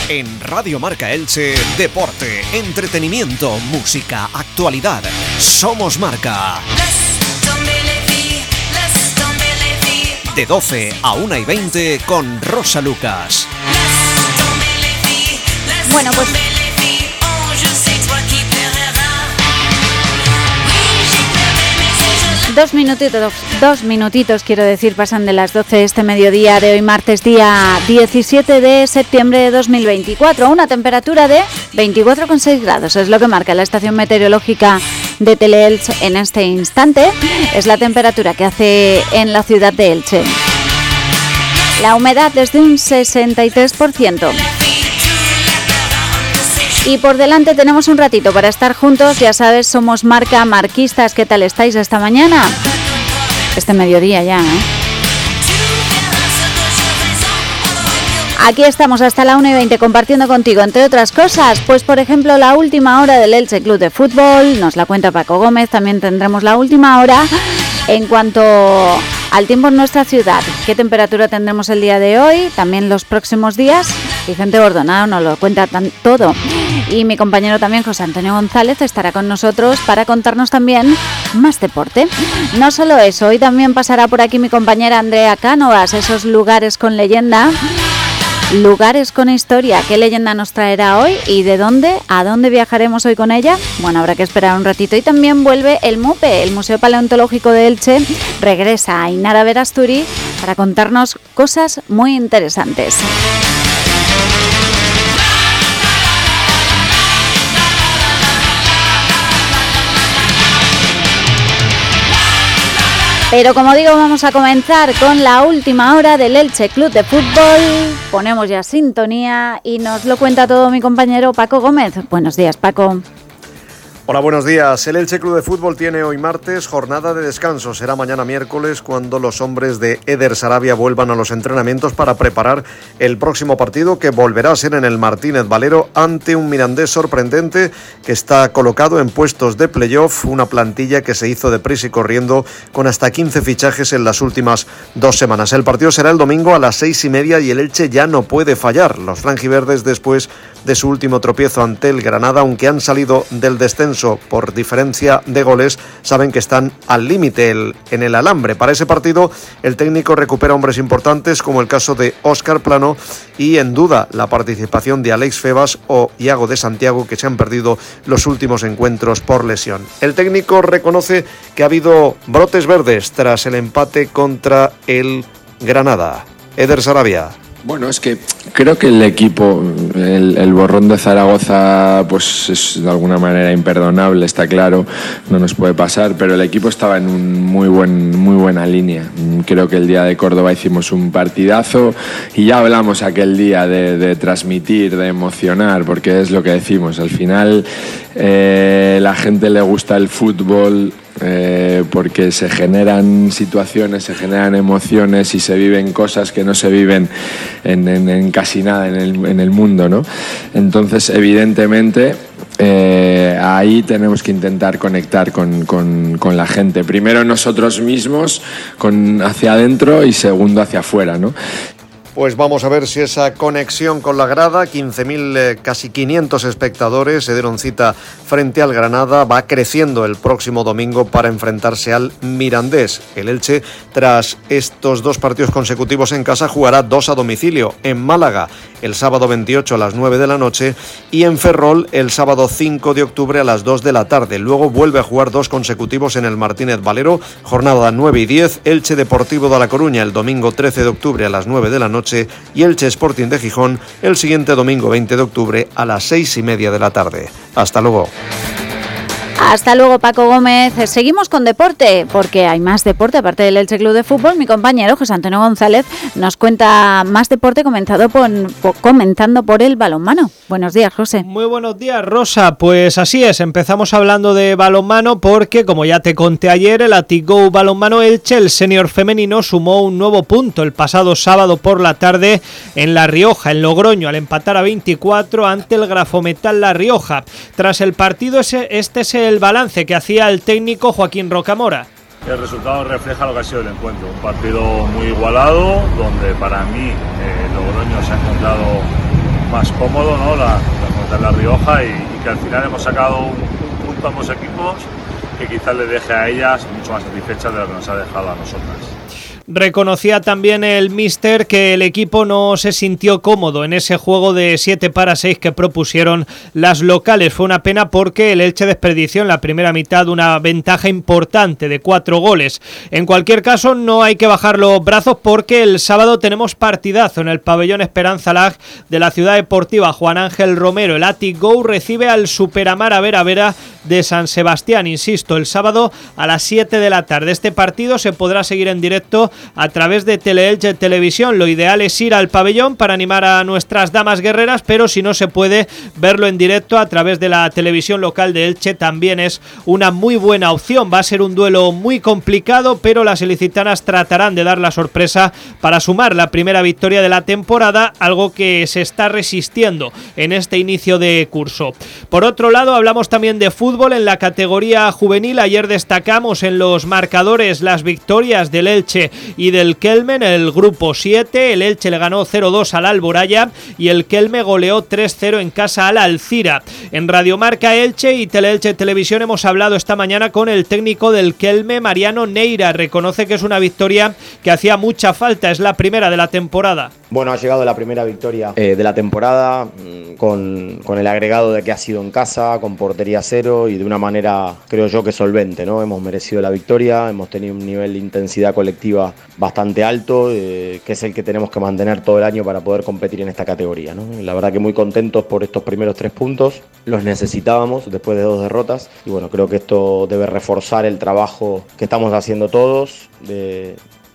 En Radio Marca Elche, deporte, entretenimiento, música, actualidad. Somos Marca. De 12 a 1:20 con Rosa Lucas. Bueno, pues... Dos minutitos, quiero decir, pasan de las 12 este mediodía de hoy, martes, día 17 de septiembre de 2024. Una temperatura de 24,6 grados, es lo que marca la estación meteorológica de Teleelch en este instante. Es la temperatura que hace en la ciudad de Elche. La humedad es de un 63%. Y por delante tenemos un ratito para estar juntos. Ya sabes, somos Marca, marquistas. ¿Qué tal estáis esta mañana? Este mediodía ya, ¿eh? Aquí estamos hasta la 1:20 compartiendo contigo, entre otras cosas, pues por ejemplo la última hora del Elche Club de Fútbol, nos la cuenta Paco Gómez. También tendremos la última hora en cuanto al tiempo en nuestra ciudad. ¿Qué temperatura tendremos el día de hoy? También los próximos días. Vicente Bordonado nos lo cuenta todo. Y mi compañero también, José Antonio González, estará con nosotros para contarnos también más deporte. No solo eso, hoy también pasará por aquí mi compañera Andrea Cánovas, esos lugares con leyenda, lugares con historia. ¿Qué leyenda nos traerá hoy y de dónde? ¿A dónde viajaremos hoy con ella? Bueno, habrá que esperar un ratito. Y también vuelve el MUPE, el Museo Paleontológico de Elche. Regresa a Inara Verasturi para contarnos cosas muy interesantes. Pero como digo, vamos a comenzar con la última hora del Elche Club de Fútbol. Ponemos ya sintonía y nos lo cuenta todo mi compañero Paco Gómez. Buenos días, Paco. Hola, buenos días. El Elche Club de Fútbol tiene hoy martes jornada de descanso. Será mañana miércoles cuando los hombres de Eder Sarabia vuelvan a los entrenamientos para preparar el próximo partido, que volverá a ser en el Martínez Valero ante un Mirandés sorprendente que está colocado en puestos de playoff, una plantilla que se hizo deprisa y corriendo con hasta 15 fichajes en las últimas 2 semanas. El partido será el domingo a las 6:30 y el Elche ya no puede fallar. Los franjiverdes, después de su último tropiezo ante el Granada, aunque han salido del descenso por diferencia de goles, saben que están al límite en el alambre. Para ese partido el técnico recupera hombres importantes como el caso de Óscar Plano y en duda la participación de Alex Febas o Iago de Santiago, que se han perdido los últimos encuentros por lesión. El técnico reconoce que ha habido brotes verdes tras el empate contra el Granada. Eder Sarabia. Bueno, es que creo que el equipo, el borrón de Zaragoza, pues es de alguna manera imperdonable, está claro, no nos puede pasar, pero el equipo estaba en un muy buena línea. Creo que el día de Córdoba hicimos un partidazo y ya hablamos aquel día de transmitir, de emocionar, porque es lo que decimos, al final la gente le gusta el fútbol, porque se generan situaciones, se generan emociones y se viven cosas que no se viven en casi nada en el mundo, ¿no? Entonces, evidentemente, ahí tenemos que intentar conectar con la gente. Primero nosotros mismos, hacia adentro, y segundo hacia afuera, ¿no? Pues vamos a ver si esa conexión con la grada, 15.000, casi 500 espectadores se dieron cita frente al Granada, va creciendo el próximo domingo para enfrentarse al Mirandés. El Elche, tras estos 2 partidos consecutivos en casa, jugará 2 a domicilio, en Málaga el sábado 28 a las 9 de la noche y en Ferrol el sábado 5 de octubre a las 2 de la tarde. Luego vuelve a jugar 2 consecutivos en el Martínez Valero, jornada 9 y 10, Elche Deportivo de La Coruña el domingo 13 de octubre a las 9 de la noche y Elche Sporting de Gijón el siguiente domingo 20 de octubre a las 6:30 de la tarde. Hasta luego. Hasta luego, Paco Gómez. Seguimos con deporte, porque hay más deporte aparte del Elche Club de Fútbol. Mi compañero José Antonio González nos cuenta más deporte comenzando por el balonmano. Buenos días, José. Muy buenos días, Rosa. Pues así es, empezamos hablando de balonmano porque, como ya te conté ayer, el Atigou Balonmano Elche, el senior femenino, sumó un nuevo punto el pasado sábado por la tarde en La Rioja, en Logroño, al empatar a 24 ante el Grafometal La Rioja. Tras el partido, este es el balance que hacía el técnico Joaquín Rocamora. El resultado refleja lo que ha sido el encuentro, un partido muy igualado, donde para mí Logroño se ha encontrado más cómodo, ¿no? La Rioja y que al final hemos sacado un punto a ambos equipos que quizás le deje a ellas mucho más satisfechas de lo que nos ha dejado a nosotras. Reconocía también el míster que el equipo no se sintió cómodo en ese juego de 7-6 que propusieron las locales. Fue una pena porque el Elche desperdició en la primera mitad una ventaja importante de 4 goles. En cualquier caso, no hay que bajar los brazos porque el sábado tenemos partidazo en el pabellón Esperanza Lag de la Ciudad Deportiva Juan Ángel Romero. El Athletic Go recibe al Superamara Vera de San Sebastián. Insisto, el sábado a las 7 de la tarde. Este partido se podrá seguir en directo a través de Teleelche Televisión. Lo ideal es ir al pabellón para animar a nuestras damas guerreras, pero si no se puede verlo en directo a través de la televisión local de Elche, también es una muy buena opción. Va a ser un duelo muy complicado, pero las ilicitanas tratarán de dar la sorpresa para sumar la primera victoria de la temporada, algo que se está resistiendo en este inicio de curso. Por otro lado, hablamos también de fútbol en la categoría juvenil. Ayer destacamos en los marcadores las victorias del Elche y del Kelme en el grupo 7. El Elche le ganó 0-2 al Alboraya y el Kelme goleó 3-0 en casa al Alcira. En Radio Marca Elche y Teleelche Televisión hemos hablado esta mañana con el técnico del Kelme, Mariano Neira. Reconoce que es una victoria que hacía mucha falta, es la primera de la temporada. Bueno, ha llegado la primera victoria de la temporada con el agregado de que ha sido en casa, con portería cero y de una manera, creo yo, que solvente, ¿no? Hemos merecido la victoria, hemos tenido un nivel de intensidad colectiva bastante alto, que es el que tenemos que mantener todo el año para poder competir en esta categoría, ¿no? La verdad que muy contentos por estos primeros 3 puntos, los necesitábamos después de 2 derrotas y bueno, creo que esto debe reforzar el trabajo que estamos haciendo todos de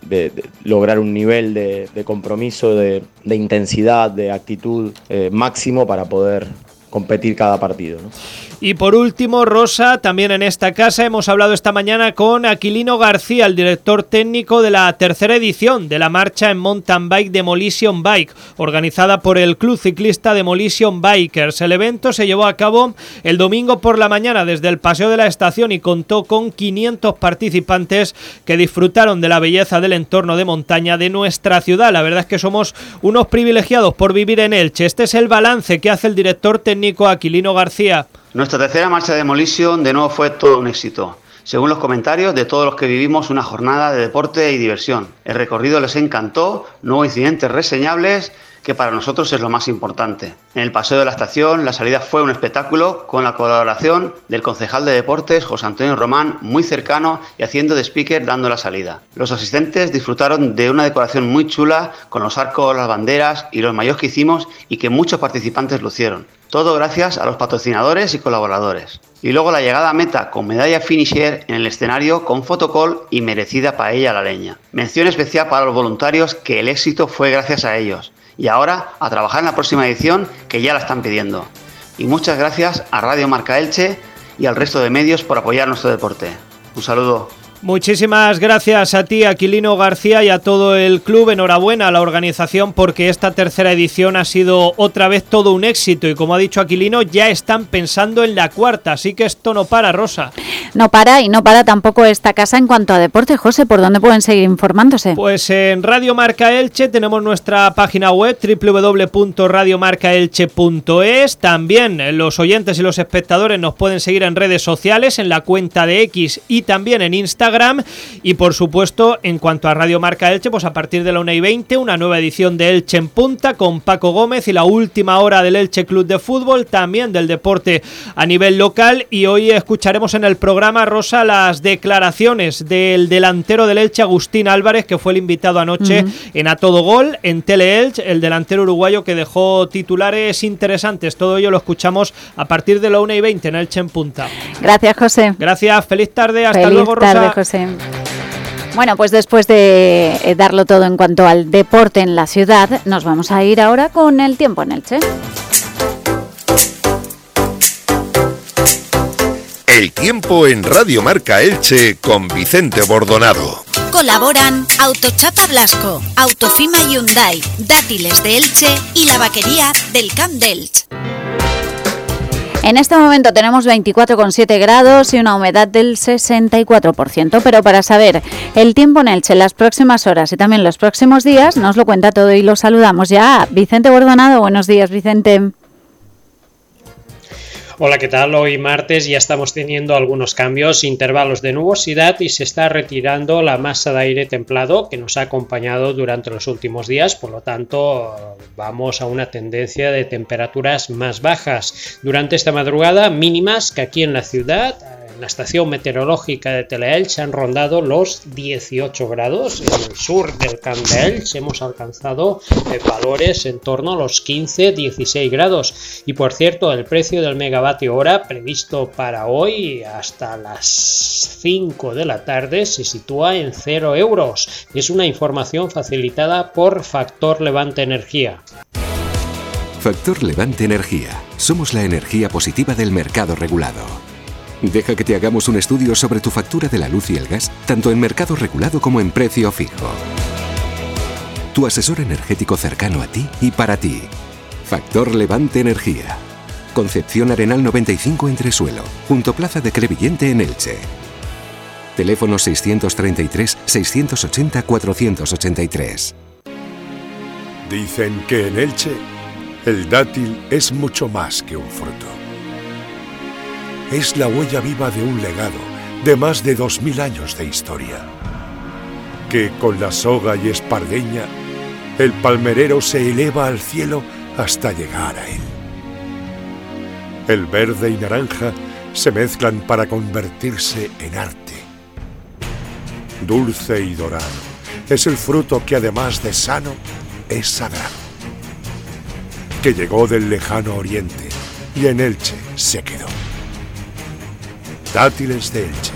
lograr un nivel de compromiso, de intensidad, de actitud máximo para poder competir cada partido, ¿no? Y por último, Rosa, también en esta casa hemos hablado esta mañana con Aquilino García, el director técnico de la tercera edición de la marcha en mountain bike Demolition Bike, organizada por el Club Ciclista Demolition Bikers. El evento se llevó a cabo el domingo por la mañana desde el Paseo de la Estación y contó con 500 participantes que disfrutaron de la belleza del entorno de montaña de nuestra ciudad. La verdad es que somos unos privilegiados por vivir en Elche. Este es el balance que hace el director técnico Aquilino García. Nuestra tercera marcha de Demolition de nuevo fue todo un éxito. Según los comentarios de todos los que vivimos una jornada de deporte y diversión. El recorrido les encantó, no hubo incidentes reseñables, que para nosotros es lo más importante. En el Paseo de la Estación la salida fue un espectáculo con la colaboración del concejal de deportes José Antonio Román, muy cercano y haciendo de speaker dando la salida. Los asistentes disfrutaron de una decoración muy chula con los arcos, las banderas y los maillots que hicimos y que muchos participantes lucieron. Todo gracias a los patrocinadores y colaboradores. Y luego la llegada a meta con medalla finisher en el escenario con fotocall y merecida paella a la leña. Mención especial para los voluntarios, que el éxito fue gracias a ellos. Y ahora a trabajar en la próxima edición, que ya la están pidiendo. Y muchas gracias a Radio Marca Elche y al resto de medios por apoyar nuestro deporte. Un saludo. Muchísimas gracias a ti, Aquilino García, y a todo el club. Enhorabuena a la organización porque esta tercera edición ha sido otra vez todo un éxito y, como ha dicho Aquilino, ya están pensando en la cuarta, así que esto no para, Rosa. No para, y no para tampoco esta casa en cuanto a deporte. José, ¿por dónde pueden seguir informándose? Pues en Radio Marca Elche tenemos nuestra página web www.radiomarcaelche.es. También los oyentes y los espectadores nos pueden seguir en redes sociales, en la cuenta de X y también en Instagram. Y por supuesto, en cuanto a Radio Marca Elche, pues a partir de la 1:20, una nueva edición de Elche en Punta con Paco Gómez y la última hora del Elche Club de Fútbol, también del deporte a nivel local. Y hoy escucharemos en el programa, Rosa, las declaraciones del delantero del Elche, Agustín Álvarez, que fue el invitado anoche en A Todo Gol, en Teleelche, el delantero uruguayo que dejó titulares interesantes. Todo ello lo escuchamos a partir de la 1:20 en Elche en Punta. Gracias, José. Gracias, feliz tarde, hasta feliz luego, Rosa. Tarde, José. Bueno, pues después de darlo todo en cuanto al deporte en la ciudad, nos vamos a ir ahora con el tiempo en Elche. El tiempo en Radio Marca Elche con Vicente Bordonado. Colaboran Autochapa Blasco, Autofima Hyundai, Dátiles de Elche y la vaquería del Camp d'Elche. En este momento tenemos 24,7 grados y una humedad del 64%, pero para saber el tiempo en Elche, las próximas horas y también los próximos días, nos lo cuenta todo y lo saludamos ya a Vicente Bordonado. Buenos días, Vicente. Hola, ¿qué tal? Hoy martes ya estamos teniendo algunos cambios, intervalos de nubosidad y se está retirando la masa de aire templado que nos ha acompañado durante los últimos días, por lo tanto vamos a una tendencia de temperaturas más bajas. Durante esta madrugada mínimas que aquí en la ciudad, en la estación meteorológica de Teleelch, han rondado los 18 grados. En el sur del Camp de Elche hemos alcanzado valores en torno a los 15-16 grados. Y por cierto, el precio del megavatio hora previsto para hoy hasta las 5 de la tarde se sitúa en 0 euros. Es una información facilitada por Factor Levante Energía. Factor Levante Energía. Somos la energía positiva del mercado regulado. Deja que te hagamos un estudio sobre tu factura de la luz y el gas, tanto en mercado regulado como en precio fijo. Tu asesor energético cercano a ti y para ti. Factor Levante Energía. Concepción Arenal 95 Entresuelo, junto Plaza de Crevillente en Elche. Teléfono 633-680-483. Dicen que en Elche el dátil es mucho más que un fruto. Es la huella viva de un legado de más de 2000 años de historia. Que con la soga y espardeña, el palmerero se eleva al cielo hasta llegar a él. El verde y naranja se mezclan para convertirse en arte. Dulce y dorado es el fruto que además de sano, es sagrado. Que llegó del lejano oriente y en Elche se quedó. Dátiles de Elche.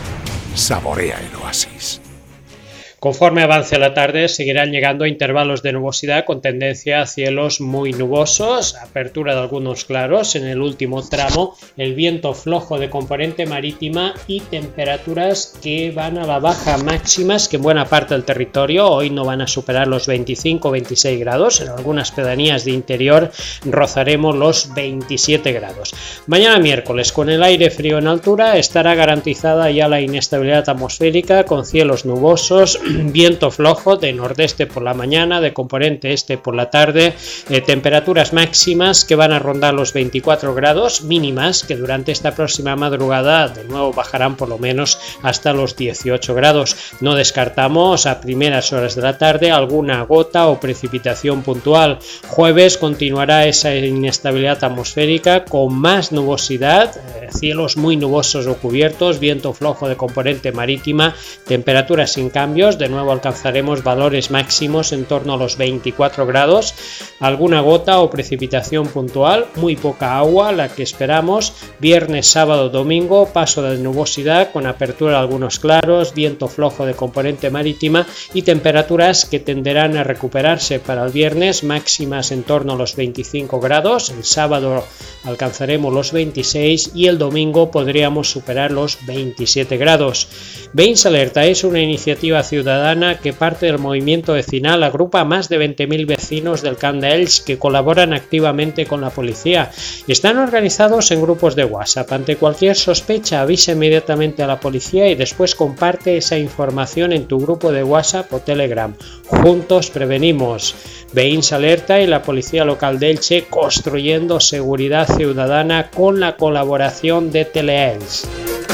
Saborea el oasis. Conforme avance la tarde, seguirán llegando intervalos de nubosidad con tendencia a cielos muy nubosos, apertura de algunos claros en el último tramo, el viento flojo de componente marítima y temperaturas que van a la baja máximas que en buena parte del territorio hoy no van a superar los 25 o 26 grados. En algunas pedanías de interior rozaremos los 27 grados. Mañana miércoles, con el aire frío en altura, estará garantizada ya la inestabilidad atmosférica con cielos nubosos, viento flojo de nordeste por la mañana, de componente este por la tarde, temperaturas máximas que van a rondar los 24 grados, mínimas que durante esta próxima madrugada de nuevo bajarán por lo menos hasta los 18 grados. No descartamos a primeras horas de la tarde alguna gota o precipitación puntual. Jueves continuará esa inestabilidad atmosférica con más nubosidad, cielos muy nubosos o cubiertos, viento flojo de componente marítima, temperaturas sin cambios. De nuevo alcanzaremos valores máximos en torno a los 24 grados, alguna gota o precipitación puntual, muy poca agua la que esperamos. Viernes, sábado, domingo, paso de nubosidad con apertura de algunos claros, viento flojo de componente marítima y temperaturas que tenderán a recuperarse para el viernes, máximas en torno a los 25 grados, el sábado alcanzaremos los 26 y el domingo podríamos superar los 27 grados. Veïns Alerta es una iniciativa ciudadana que parte del movimiento vecinal, agrupa a más de 20.000 vecinos del Camp de Elche que colaboran activamente con la policía. Están organizados en grupos de WhatsApp. Ante cualquier sospecha, avisa inmediatamente a la policía y después comparte esa información en tu grupo de WhatsApp o Telegram. Juntos prevenimos. Veïns Alerta y la Policía Local de Elche construyendo seguridad ciudadana con la colaboración de Teleelch.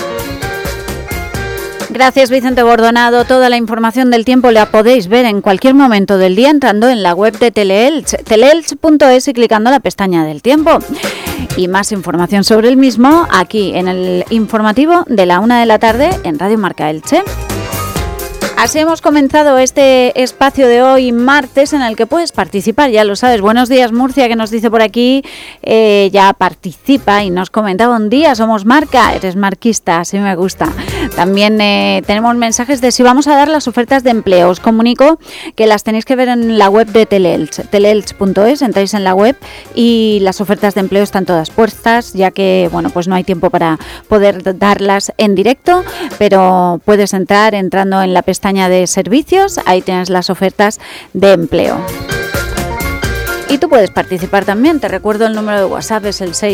Gracias, Vicente Bordonado. Toda la información del tiempo la podéis ver en cualquier momento del día entrando en la web de Teleelch, teleelch.es y clicando la pestaña del tiempo. Y más información sobre el mismo aquí en el informativo de la 1 de la tarde en Radio Marca Elche. Así hemos comenzado este espacio de hoy, martes, en el que puedes participar, ya lo sabes. Buenos días, Murcia, que nos dice por aquí, ya participa y nos comenta: buen día, somos Marca, eres marquista, así me gusta. También tenemos mensajes de si vamos a dar las ofertas de empleo. Os comunico que las tenéis que ver en la web de Teleelch, teleelch.es, entráis en la web y las ofertas de empleo están todas puestas, ya que, bueno, pues no hay tiempo para poder darlas en directo, pero puedes entrar entrando en la pestaña de servicios, ahí tienes las ofertas de empleo. Y tú puedes participar también. Te recuerdo el número de WhatsApp, es el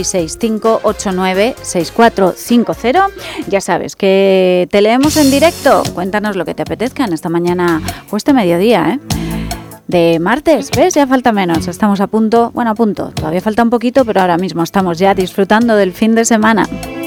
665-896450. Ya sabes que te leemos en directo. Cuéntanos lo que te apetezca en esta mañana o este mediodía, de martes. ¿Ves? Ya falta menos. Estamos a punto. Todavía falta un poquito, pero ahora mismo estamos ya disfrutando del fin de semana.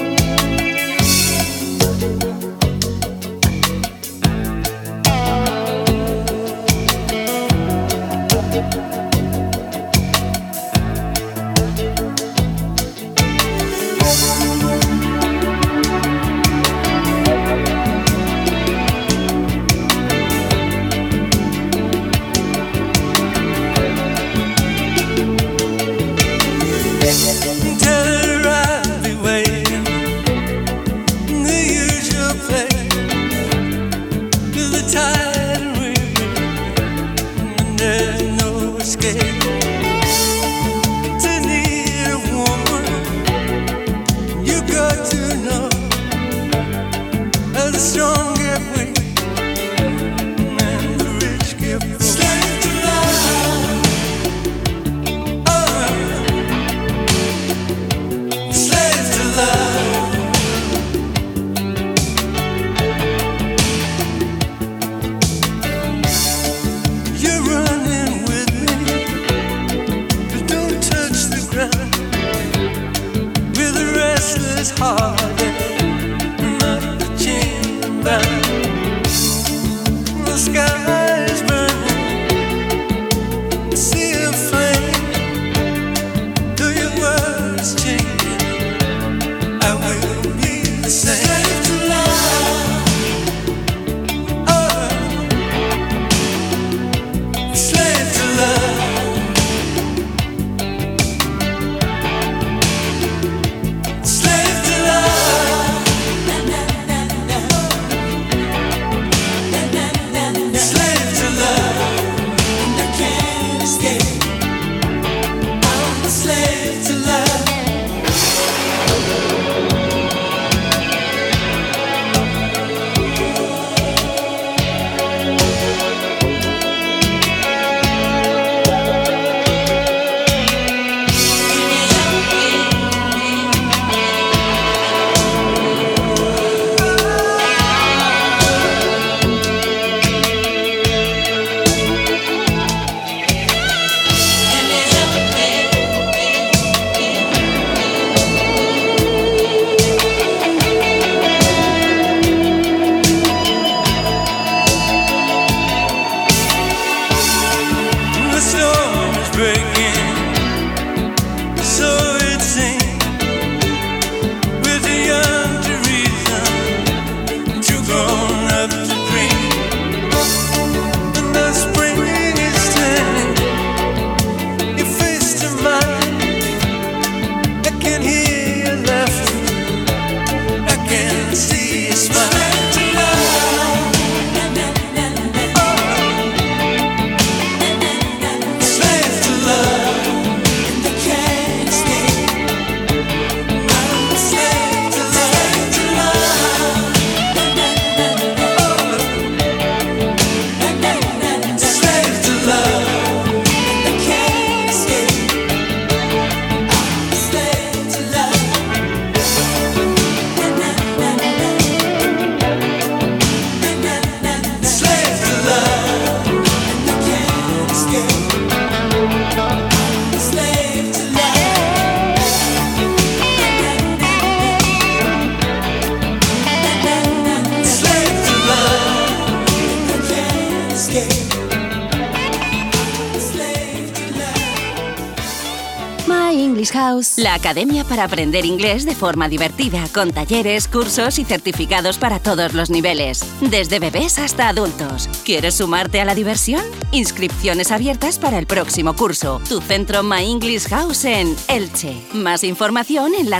La academia para aprender inglés de forma divertida, con talleres, cursos y certificados para todos los niveles, desde bebés hasta adultos. ¿Quieres sumarte a la diversión? Inscripciones abiertas para el próximo curso. Tu centro My English House en Elche. Más información en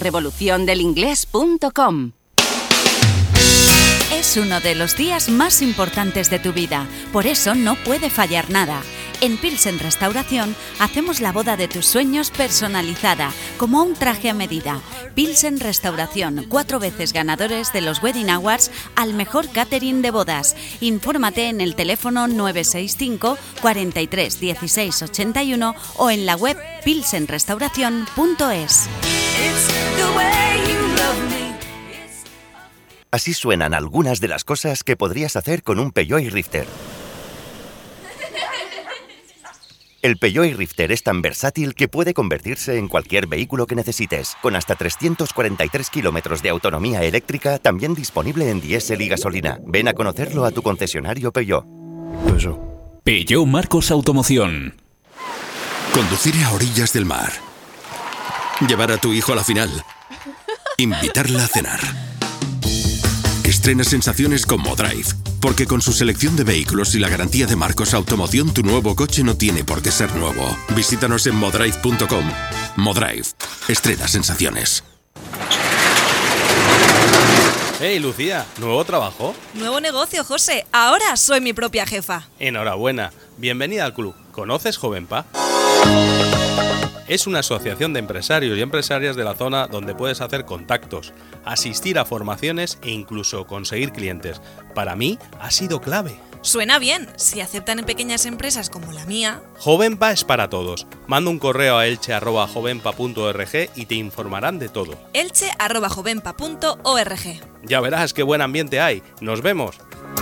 larevoluciondelingles.com. Es uno de los días más importantes de tu vida, por eso no puede fallar nada. En Pilsen Restauración hacemos la boda de tus sueños personalizada, como un traje a medida. Pilsen Restauración, 4 veces ganadores de los Wedding Awards al mejor catering de bodas. Infórmate en el teléfono 965 43 16 81 o en la web pilsenrestauración.es. Así suenan algunas de las cosas que podrías hacer con un Peugeot e-Rifter. El Peugeot e-Rifter es tan versátil que puede convertirse en cualquier vehículo que necesites, con hasta 343 kilómetros de autonomía eléctrica, también disponible en diésel y gasolina. Ven a conocerlo a tu concesionario Peugeot. Peugeot Marcos Automoción. Conducir a orillas del mar. Llevar a tu hijo a la final. Invitarla a cenar. Estrena sensaciones con Modrive, porque con su selección de vehículos y la garantía de Marcos Automoción, tu nuevo coche no tiene por qué ser nuevo. Visítanos en modrive.com. Modrive. Estrena sensaciones. Hey, Lucía, ¿nuevo trabajo? Nuevo negocio, José. Ahora soy mi propia jefa. Enhorabuena. Bienvenida al club. ¿Conoces Jovenpa? Es una asociación de empresarios y empresarias de la zona donde puedes hacer contactos, asistir a formaciones e incluso conseguir clientes. Para mí ha sido clave. Suena bien, si aceptan en pequeñas empresas como la mía. Jovenpa es para todos. Manda un correo a elche@jovenpa.org y te informarán de todo. elche@jovenpa.org. Ya verás qué buen ambiente hay. ¡Nos vemos!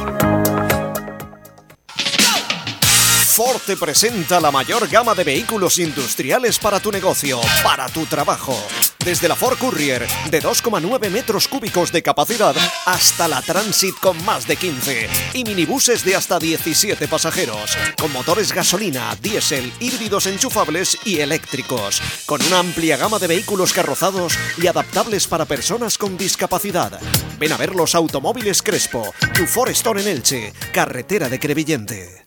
Ford te presenta la mayor gama de vehículos industriales para tu negocio, para tu trabajo. Desde la Ford Courier de 2,9 metros cúbicos de capacidad hasta la Transit con más de 15 y minibuses de hasta 17 pasajeros, con motores gasolina, diésel, híbridos enchufables y eléctricos, con una amplia gama de vehículos carrozados y adaptables para personas con discapacidad. Ven a ver los Automóviles Crespo, tu Ford Store en Elche, carretera de Crevillente.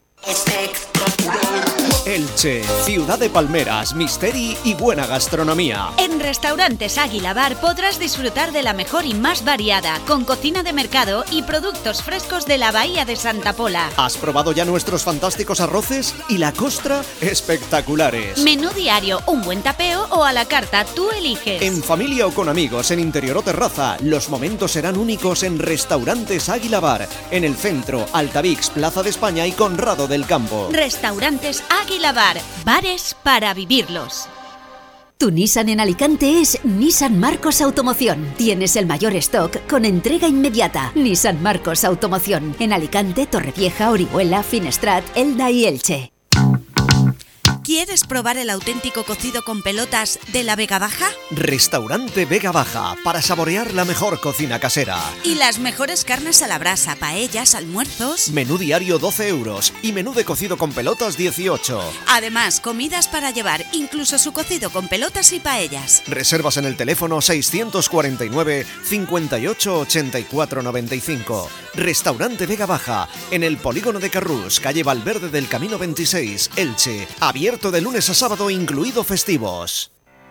Elche, ciudad de palmeras, misteri y buena gastronomía. En Restaurantes Águila Bar podrás disfrutar de la mejor y más variada, con cocina de mercado y productos frescos de la Bahía de Santa Pola. ¿Has probado ya nuestros fantásticos arroces? Y la costra, espectaculares. Menú diario, un buen tapeo o a la carta, tú eliges. En familia o con amigos, en interior o terraza, los momentos serán únicos en Restaurantes Águila Bar, en el centro, Altavix, Plaza de España y Conrado del Campo. Restaurantes Águila Bar, bares para vivirlos. Tu Nissan en Alicante es Nissan Marcos Automoción. Tienes el mayor stock con entrega inmediata. Nissan Marcos Automoción. En Alicante, Torrevieja, Orihuela, Finestrat, Elda y Elche. ¿Quieres probar el auténtico cocido con pelotas de la Vega Baja? Restaurante Vega Baja, para saborear la mejor cocina casera. Y las mejores carnes a la brasa, paellas, almuerzos. Menú diario 12 euros y menú de cocido con pelotas 18. Además, comidas para llevar, incluso su cocido con pelotas y paellas. Reservas en el teléfono 649 58 84 95. Restaurante Vega Baja, en el polígono de Carrús, calle Valverde del Camino 26, Elche. Abierto de lunes a sábado, incluido festivos.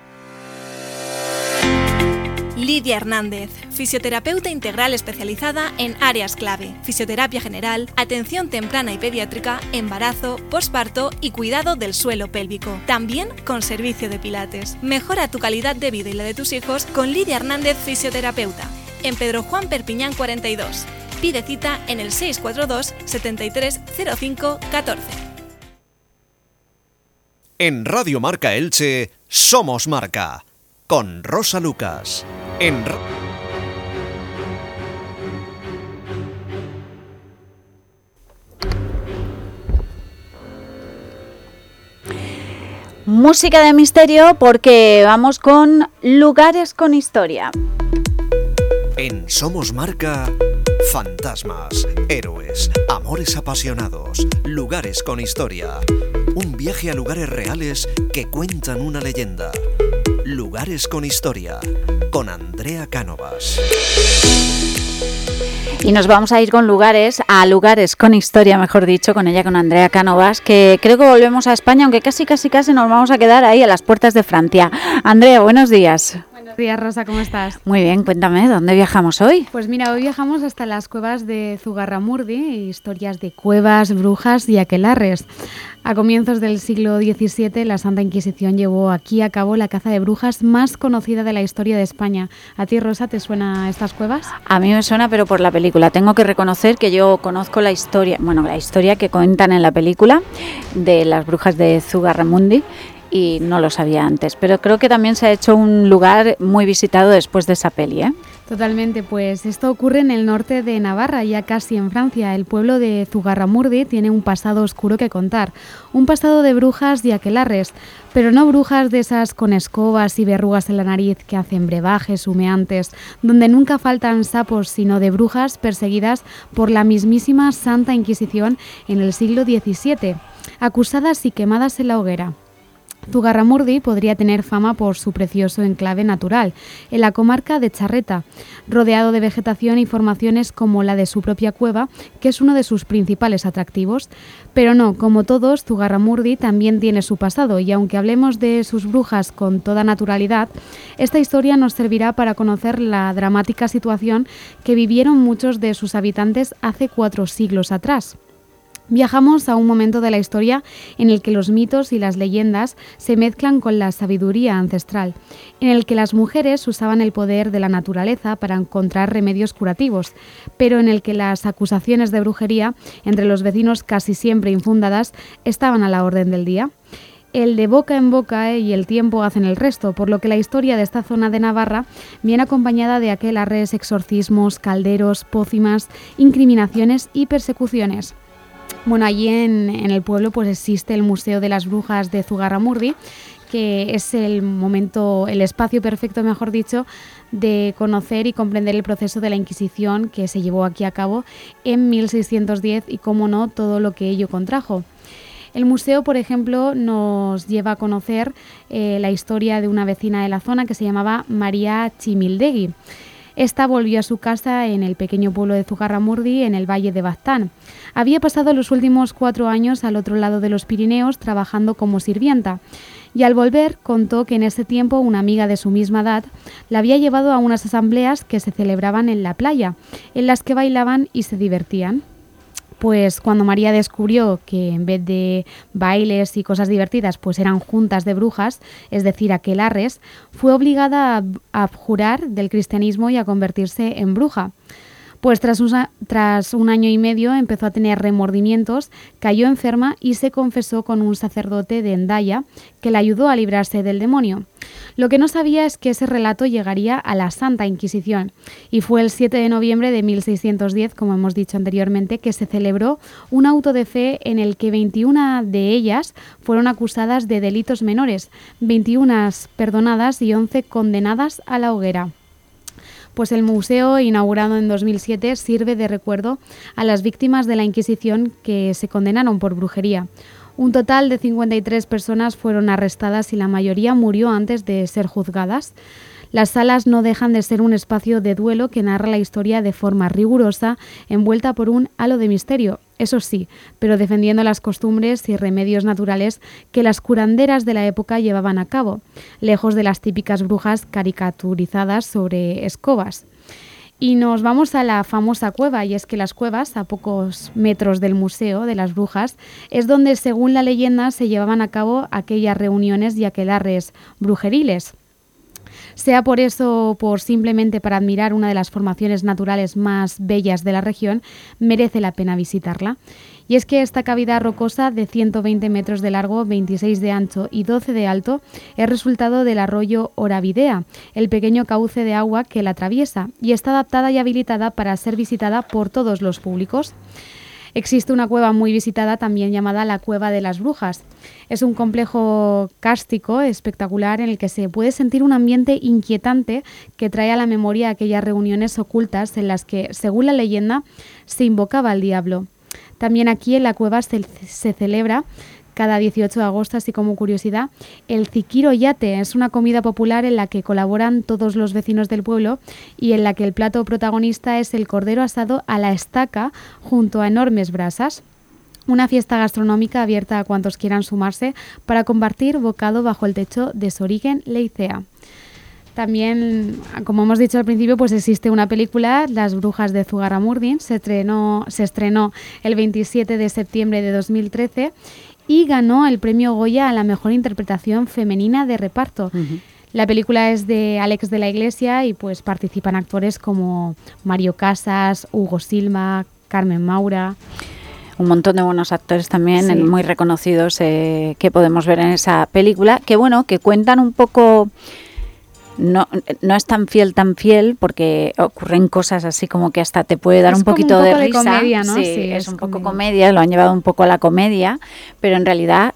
Lidia Hernández, fisioterapeuta integral especializada en áreas clave, fisioterapia general, atención temprana y pediátrica, embarazo, posparto y cuidado del suelo pélvico. También con servicio de pilates. Mejora tu calidad de vida y la de tus hijos con Lidia Hernández, fisioterapeuta. En Pedro Juan Perpiñán 42. Pide cita en el 642 73 05 14. En Radio Marca Elche, Somos Marca, con Rosa Lucas. Música de misterio, porque vamos con lugares con historia. En Somos Marca, fantasmas, héroes, amores apasionados, lugares con historia. Un viaje a lugares reales que cuentan una leyenda. Lugares con historia, con Andrea Cánovas. Y nos vamos a ir con lugares con historia, mejor dicho, con ella, con Andrea Cánovas, que creo que volvemos a España, aunque casi nos vamos a quedar ahí a las puertas de Francia. Andrea, buenos días. Buenos Buenos días, Rosa, ¿cómo estás? Muy bien, cuéntame, ¿dónde viajamos hoy? Pues mira, hoy viajamos hasta las cuevas de Zugarramurdi, historias de cuevas, brujas y aquelarres. A comienzos del siglo XVII, la Santa Inquisición llevó aquí a cabo la caza de brujas más conocida de la historia de España. ¿A ti, Rosa, te suena estas cuevas? A mí me suena, pero por la película. Tengo que reconocer que yo conozco la historia que cuentan en la película de las brujas de Zugarramurdi, y no lo sabía antes, pero creo que también se ha hecho un lugar muy visitado después de esa peli, ¿eh? Totalmente, pues esto ocurre en el norte de Navarra, ya casi en Francia. El pueblo de Zugarramurdi tiene un pasado oscuro que contar, un pasado de brujas y aquelarres, pero no brujas de esas con escobas y verrugas en la nariz que hacen brebajes humeantes, donde nunca faltan sapos, sino de brujas perseguidas por la mismísima Santa Inquisición en el siglo XVII, acusadas y quemadas en la hoguera. Zugarramurdi podría tener fama por su precioso enclave natural, en la comarca de Charreta, rodeado de vegetación y formaciones como la de su propia cueva, que es uno de sus principales atractivos. Pero no, como todos, Zugarramurdi también tiene su pasado, y aunque hablemos de sus brujas con toda naturalidad, esta historia nos servirá para conocer la dramática situación que vivieron muchos de sus habitantes hace 4 siglos atrás. Viajamos a un momento de la historia en el que los mitos y las leyendas se mezclan con la sabiduría ancestral, en el que las mujeres usaban el poder de la naturaleza para encontrar remedios curativos, pero en el que las acusaciones de brujería entre los vecinos, casi siempre infundadas, estaban a la orden del día. El de boca en boca y el tiempo hacen el resto, por lo que la historia de esta zona de Navarra viene acompañada de aquelarres, exorcismos, calderos, pócimas, incriminaciones y persecuciones. Bueno, allí en el pueblo pues existe el Museo de las Brujas de Zugarramurdi, que es el espacio perfecto, mejor dicho, de conocer y comprender el proceso de la Inquisición que se llevó aquí a cabo en 1610 y, cómo no, todo lo que ello contrajo. El museo, por ejemplo, nos lleva a conocer la historia de una vecina de la zona que se llamaba María Chimildegui. Esta volvió a su casa en el pequeño pueblo de Zugarramurdi, en el valle de Baztán. Había pasado los últimos 4 años al otro lado de los Pirineos trabajando como sirvienta, y al volver contó que en ese tiempo una amiga de su misma edad la había llevado a unas asambleas que se celebraban en la playa, en las que bailaban y se divertían. Pues cuando María descubrió que en vez de bailes y cosas divertidas, pues eran juntas de brujas, es decir, aquelarres, fue obligada a abjurar del cristianismo y a convertirse en bruja. Pues tras un año y medio empezó a tener remordimientos, cayó enferma y se confesó con un sacerdote de Hendaya que la ayudó a librarse del demonio. Lo que no sabía es que ese relato llegaría a la Santa Inquisición, y fue el 7 de noviembre de 1610, como hemos dicho anteriormente, que se celebró un auto de fe en el que 21 de ellas fueron acusadas de delitos menores, 21 perdonadas y 11 condenadas a la hoguera. Pues el museo, inaugurado en 2007, sirve de recuerdo a las víctimas de la Inquisición que se condenaron por brujería. Un total de 53 personas fueron arrestadas y la mayoría murió antes de ser juzgadas. Las salas no dejan de ser un espacio de duelo que narra la historia de forma rigurosa, envuelta por un halo de misterio, eso sí, pero defendiendo las costumbres y remedios naturales que las curanderas de la época llevaban a cabo, lejos de las típicas brujas caricaturizadas sobre escobas. Y nos vamos a la famosa cueva, y es que las cuevas, a pocos metros del Museo de las Brujas, es donde, según la leyenda, se llevaban a cabo aquellas reuniones y aquelarres brujeriles. Sea por eso o por simplemente para admirar una de las formaciones naturales más bellas de la región, merece la pena visitarla. Y es que esta cavidad rocosa de 120 metros de largo, 26 de ancho y 12 de alto es resultado del arroyo Oravidea, el pequeño cauce de agua que la atraviesa, y está adaptada y habilitada para ser visitada por todos los públicos. Existe una cueva muy visitada también llamada la Cueva de las Brujas. Es un complejo kárstico espectacular en el que se puede sentir un ambiente inquietante que trae a la memoria aquellas reuniones ocultas en las que, según la leyenda, se invocaba al diablo. También aquí en la cueva se celebra cada 18 de agosto, así como curiosidad, el Zikiro Yate. Es una comida popular en la que colaboran todos los vecinos del pueblo y en la que el plato protagonista es el cordero asado a la estaca junto a enormes brasas. Una fiesta gastronómica abierta a cuantos quieran sumarse para compartir bocado bajo el techo de Sorigen Leicea. También, como hemos dicho al principio, pues existe una película, Las brujas de Zugarramurdi, se estrenó el 27 de septiembre de 2013 y ganó el premio Goya a la mejor interpretación femenina de reparto. La película es de Alex de la Iglesia y pues participan actores como Mario Casas, Hugo Silva, Carmen Maura. Un montón de buenos actores también, Sí. muy reconocidos, que podemos ver en esa película, que bueno, que cuentan un poco... No es tan fiel porque ocurren cosas así como que hasta te puede dar un poquito de risa. Comedia, ¿no? Sí, es un poco comedia, lo han llevado un poco a la comedia, pero en realidad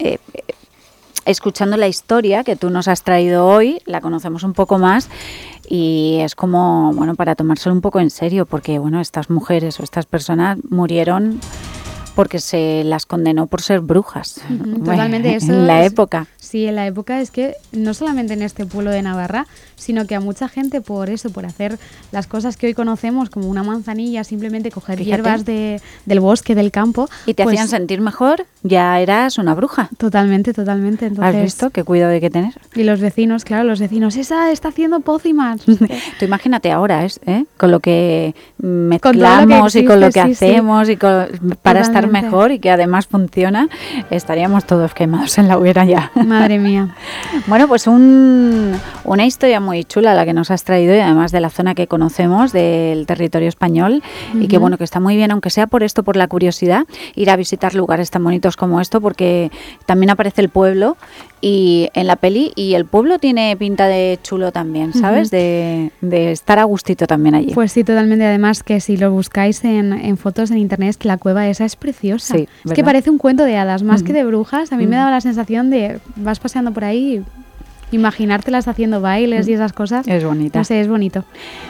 escuchando la historia que tú nos has traído hoy, la conocemos un poco más y es como, bueno, para tomárselo un poco en serio, porque bueno, estas mujeres o estas personas murieron porque se las condenó por ser brujas. Totalmente, eso en la época. Sí, en la época es que no solamente en este pueblo de Navarra, sino que a mucha gente por eso, por hacer las cosas que hoy conocemos como una manzanilla, simplemente coger hierbas del bosque, del campo. Y te hacían sentir mejor, ya eras una bruja. Totalmente. Entonces, ¿has visto qué cuidado hay que tener? Y los vecinos, esa está haciendo pócimas. Tú imagínate ahora, con lo que mezclamos y con lo que hacemos y para estar mejor y que además funciona, estaríamos todos quemados en la hoguera ya. Madre mía. Bueno, pues una historia muy chula la que nos has traído y además de la zona que conocemos del territorio español y que bueno, que está muy bien, aunque sea por esto, por la curiosidad, ir a visitar lugares tan bonitos como esto, porque también aparece el pueblo y en la peli, y el pueblo tiene pinta de chulo también, ¿sabes? De estar a gustito también allí. Pues sí, totalmente. Además que si lo buscáis en fotos en internet, es que la cueva esa es preciosa. Sí, es que parece un cuento de hadas, más que de brujas. A mí me daba la sensación de, vas paseando por ahí, imaginártelas haciendo bailes y esas cosas. Es bonita. No sé, es bonito.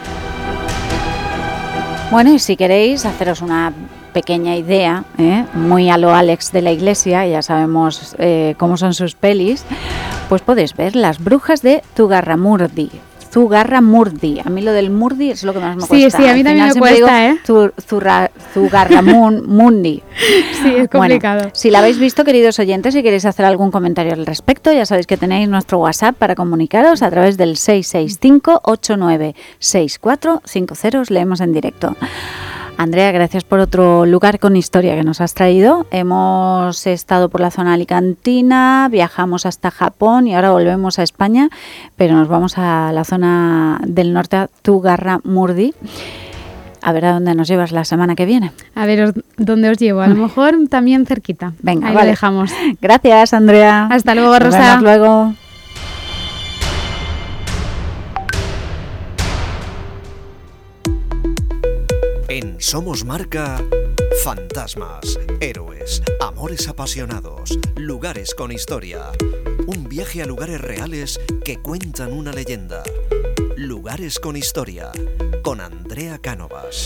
Bueno, y si queréis haceros una pequeña idea, muy a lo Alex de la Iglesia, ya sabemos cómo son sus pelis, pues podéis ver Las brujas de Zugarramurdi. A mí lo del Murdi es lo que más me cuesta. Sí, a mí también me cuesta, Zugarramundi. Sí, es complicado. Bueno, si la habéis visto, queridos oyentes, si queréis hacer algún comentario al respecto, ya sabéis que tenéis nuestro WhatsApp para comunicaros a través del 665-896450. Os leemos en directo. Andrea, gracias por otro lugar con historia que nos has traído. Hemos estado por la zona alicantina, viajamos hasta Japón y ahora volvemos a España, pero nos vamos a la zona del norte, a Zugarramurdi. A ver a dónde nos llevas la semana que viene. A ver dónde os llevo, a lo mejor también cerquita. Venga, ahí vale. lo dejamos. Gracias, Andrea. Hasta luego, Rosa. Nos vemos luego. En Somos Marca, fantasmas, héroes, amores apasionados, lugares con historia. Un viaje a lugares reales que cuentan una leyenda. Lugares con historia, con Andrea Cánovas.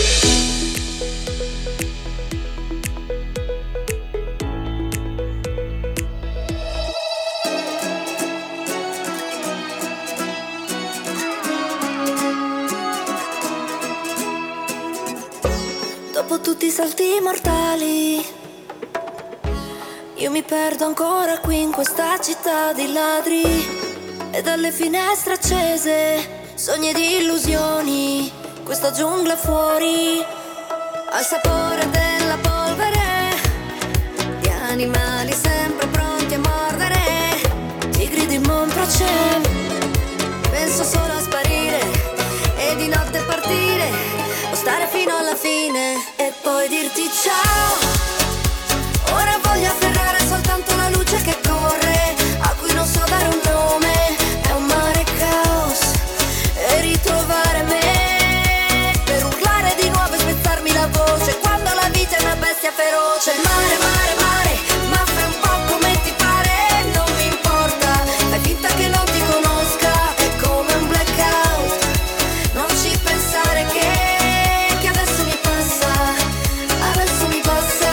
Dopo tutti i salti mortali, io mi perdo ancora qui in questa città di ladri. E dalle finestre accese, sogni di illusioni, questa giungla fuori, al sapore della polvere, di animali sempre pronti a mordere, tigri di Montrachet. Penso solo a sparire e di notte partire, o stare fino alla fine e poi dirti ciao. Ora voglio afferrare soltanto la luce che corre, a cui non so dare un nome, è un mare caos, e ritrovare me per urlare di nuovo e spezzarmi la voce quando la vita è una bestia feroce. Mare, mare, mare, ma fai un po' come ti pare, non mi importa, fai finta che non ti conosca, è come un blackout, non ci pensare che adesso mi passa, adesso mi passa.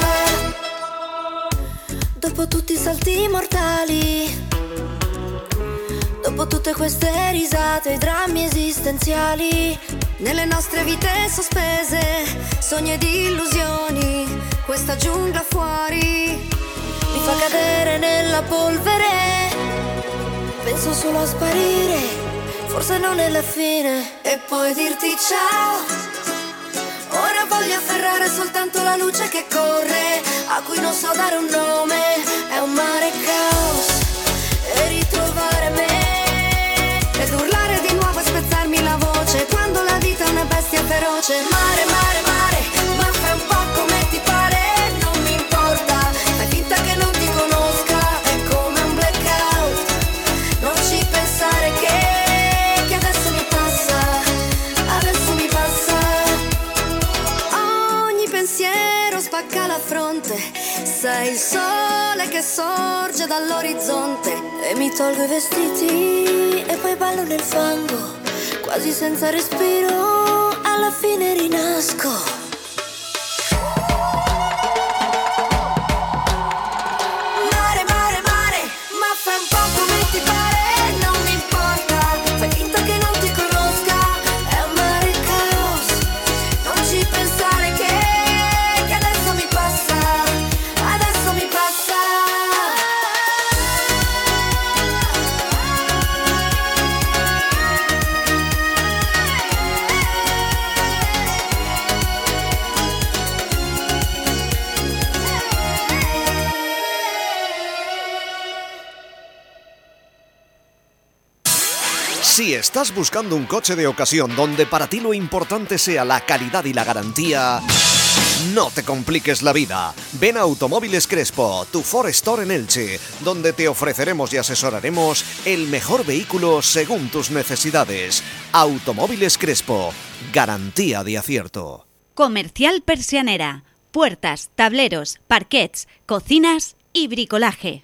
Dopo tutti i salti mortali, dopo tutte queste risate, i drammi esistenziali, nelle nostre vite sospese, sogni ed illusioni, questa giungla fuori mi fa cadere nella polvere. Penso solo a sparire forse non è la fine, e poi dirti ciao. Ora voglio afferrare soltanto la luce che corre, a cui non so dare un nome, è un mare caos, e ritrovare me, ed urlare di nuovo e spezzarmi la voce, quando la vita è una bestia feroce. Mare, mare, mare, ma fai un po' come ti pare, non mi importa, fai finta che non ti conosca, è come un blackout, non ci pensare che adesso mi passa, adesso mi passa. Ogni pensiero spacca la fronte, sei il sole che sorge dall'orizzonte, e mi tolgo i vestiti e poi ballo nel fango, quasi senza respiro, alla fine rinasco. Mare, mare, mare, ma fai un po' come ti pare, non mi importa, fai finta che non ti conosca, è un mare caos, non ci pensare che adesso mi passa, adesso mi passa. Si estás buscando un coche de ocasión donde para ti lo importante sea la calidad y la garantía, no te compliques la vida. Ven a Automóviles Crespo, tu Ford Store en Elche, donde te ofreceremos y asesoraremos el mejor vehículo según tus necesidades. Automóviles Crespo, garantía de acierto. Comercial Persianera. Puertas, tableros, parquets, cocinas y bricolaje.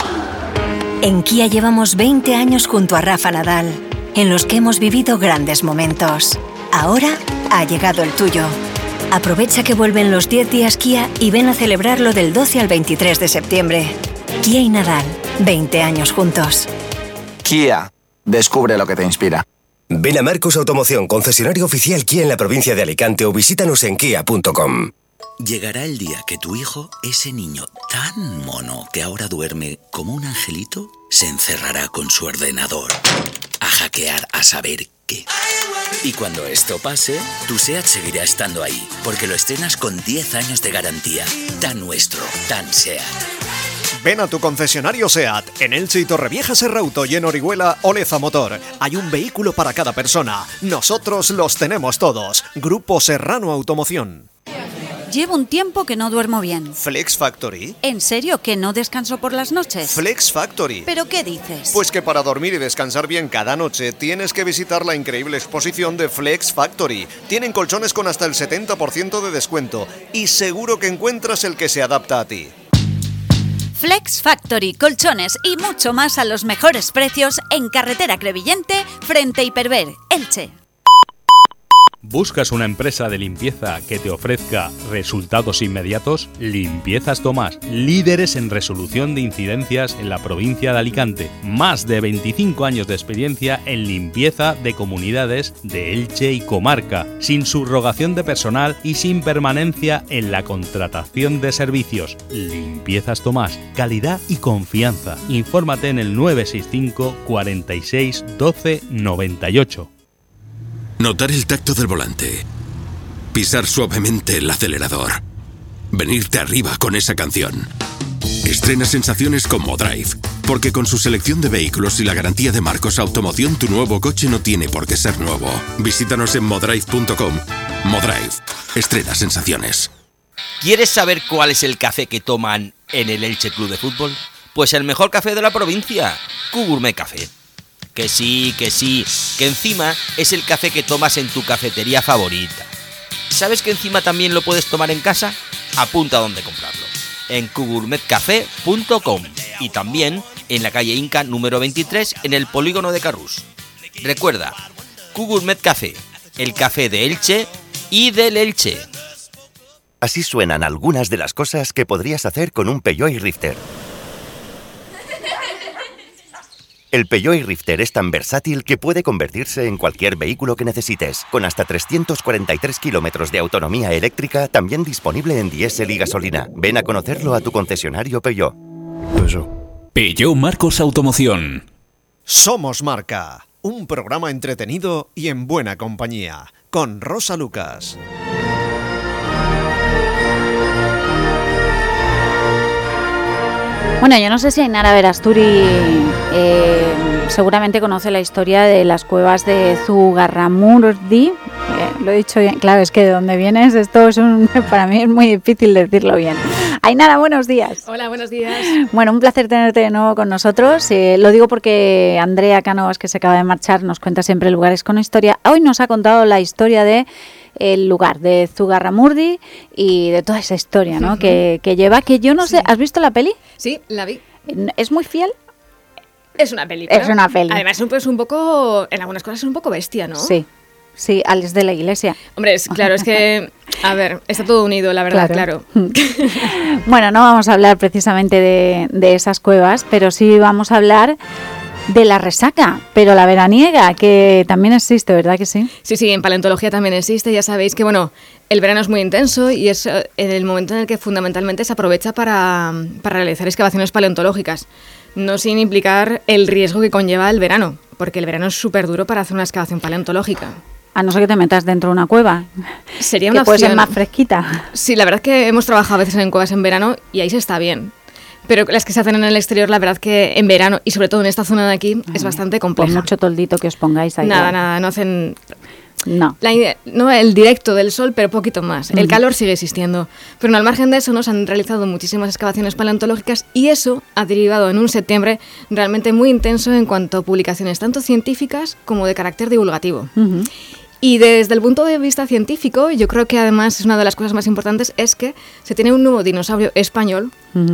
En Kia llevamos 20 años junto a Rafa Nadal, en los que hemos vivido grandes momentos. Ahora ha llegado el tuyo. Aprovecha que vuelven los 10 días Kia y ven a celebrarlo del 12 al 23 de septiembre. Kia y Nadal, 20 años juntos. Kia, descubre lo que te inspira. Ven a Marcos Automoción, concesionario oficial Kia en la provincia de Alicante, o visítanos en kia.com. Llegará el día que tu hijo, ese niño tan mono que ahora duerme como un angelito, se encerrará con su ordenador a hackear a saber qué. Y cuando esto pase, tu SEAT seguirá estando ahí, porque lo estrenas con 10 años de garantía. Tan nuestro, tan SEAT. Ven a tu concesionario SEAT, en Elche y Torrevieja Serrauto, y en Orihuela Oleza Motor. Hay un vehículo para cada persona. Nosotros los tenemos todos. Grupo Serrano Automoción. Llevo un tiempo que no duermo bien. ¿Flex Factory? ¿En serio que no descanso por las noches? Flex Factory. ¿Pero qué dices? Pues que para dormir y descansar bien cada noche tienes que visitar la increíble exposición de Flex Factory. Tienen colchones con hasta el 70% de descuento y seguro que encuentras el que se adapta a ti. Flex Factory, colchones y mucho más a los mejores precios en carretera Crevillente, frente a Hiperver, Elche. ¿Buscas una empresa de limpieza que te ofrezca resultados inmediatos? Limpiezas Tomás, líderes en resolución de incidencias en la provincia de Alicante. Más de 25 años de experiencia en limpieza de comunidades de Elche y comarca, sin subrogación de personal y sin permanencia en la contratación de servicios. Limpiezas Tomás, calidad y confianza. Infórmate en el 965 46 12 98. Notar el tacto del volante. Pisar suavemente el acelerador. Venirte arriba con esa canción. Estrena sensaciones con Modrive, porque con su selección de vehículos y la garantía de Marcos Automoción, tu nuevo coche no tiene por qué ser nuevo. Visítanos en modrive.com. Modrive. Estrena sensaciones. ¿Quieres saber cuál es el café que toman en el Elche Club de Fútbol? Pues el mejor café de la provincia, Q-Gourmet Café. Que sí, que encima es el café que tomas en tu cafetería favorita. ¿Sabes que encima también lo puedes tomar en casa? Apunta dónde comprarlo. En qgourmetcafé.com y también en la calle Inca número 23 en el polígono de Carrús. Recuerda, Q-Gourmet Café, el café de Elche y del Elche. Así suenan algunas de las cosas que podrías hacer con un Peugeot iRifter. El Peugeot iRifter es tan versátil que puede convertirse en cualquier vehículo que necesites, con hasta 343 kilómetros de autonomía eléctrica, también disponible en diésel y gasolina. Ven a conocerlo a tu concesionario Peugeot. Peugeot Marcos Automoción. Somos marca. un programa entretenido y en buena compañía, con Rosa Lucas. Bueno, yo no sé si Ainara Verasturi seguramente conoce la historia de las cuevas de Zugarramurdi. Lo he dicho bien, claro, es que de dónde vienes, esto es para mí es muy difícil decirlo bien. Ainara, buenos días. Hola, buenos días. Bueno, un placer tenerte de nuevo con nosotros. Lo digo porque Andrea Cánovas, que se acaba de marchar, nos cuenta siempre lugares con historia. Hoy nos ha contado la historia de el lugar de Zugarramurdi y de toda esa historia, ¿no? que lleva, que yo no sé, ¿has visto la peli? Sí, la vi. ¿Es muy fiel? Es una película. Es una peli. Además es un poco, en algunas cosas es un poco bestia, ¿no? Sí, Alex de la Iglesia. Hombre, claro, es que, a ver, está todo unido, la verdad, claro. Bueno, no vamos a hablar precisamente de esas cuevas, pero sí vamos a hablar de la resaca, pero la veraniega, que también existe, ¿verdad que sí? Sí, en paleontología también existe. Ya sabéis que, bueno, el verano es muy intenso y es el momento en el que fundamentalmente se aprovecha para realizar excavaciones paleontológicas. No sin implicar el riesgo que conlleva el verano, porque el verano es súper duro para hacer una excavación paleontológica. A no ser que te metas dentro de una cueva. Sería una opción. Que puede ser más fresquita. Sí, la verdad es que hemos trabajado a veces en cuevas en verano y ahí se está bien. Pero las que se hacen en el exterior, la verdad que en verano, y sobre todo en esta zona de aquí, es bastante compleja. Con mucho toldito que os pongáis ahí. Nada, no hacen... No. No el directo del sol, pero poquito más. El calor sigue existiendo. Pero no, al margen de eso, nos han realizado muchísimas excavaciones paleontológicas y eso ha derivado en un septiembre realmente muy intenso en cuanto a publicaciones tanto científicas como de carácter divulgativo. Y desde el punto de vista científico, yo creo que además es una de las cosas más importantes, es que se tiene un nuevo dinosaurio español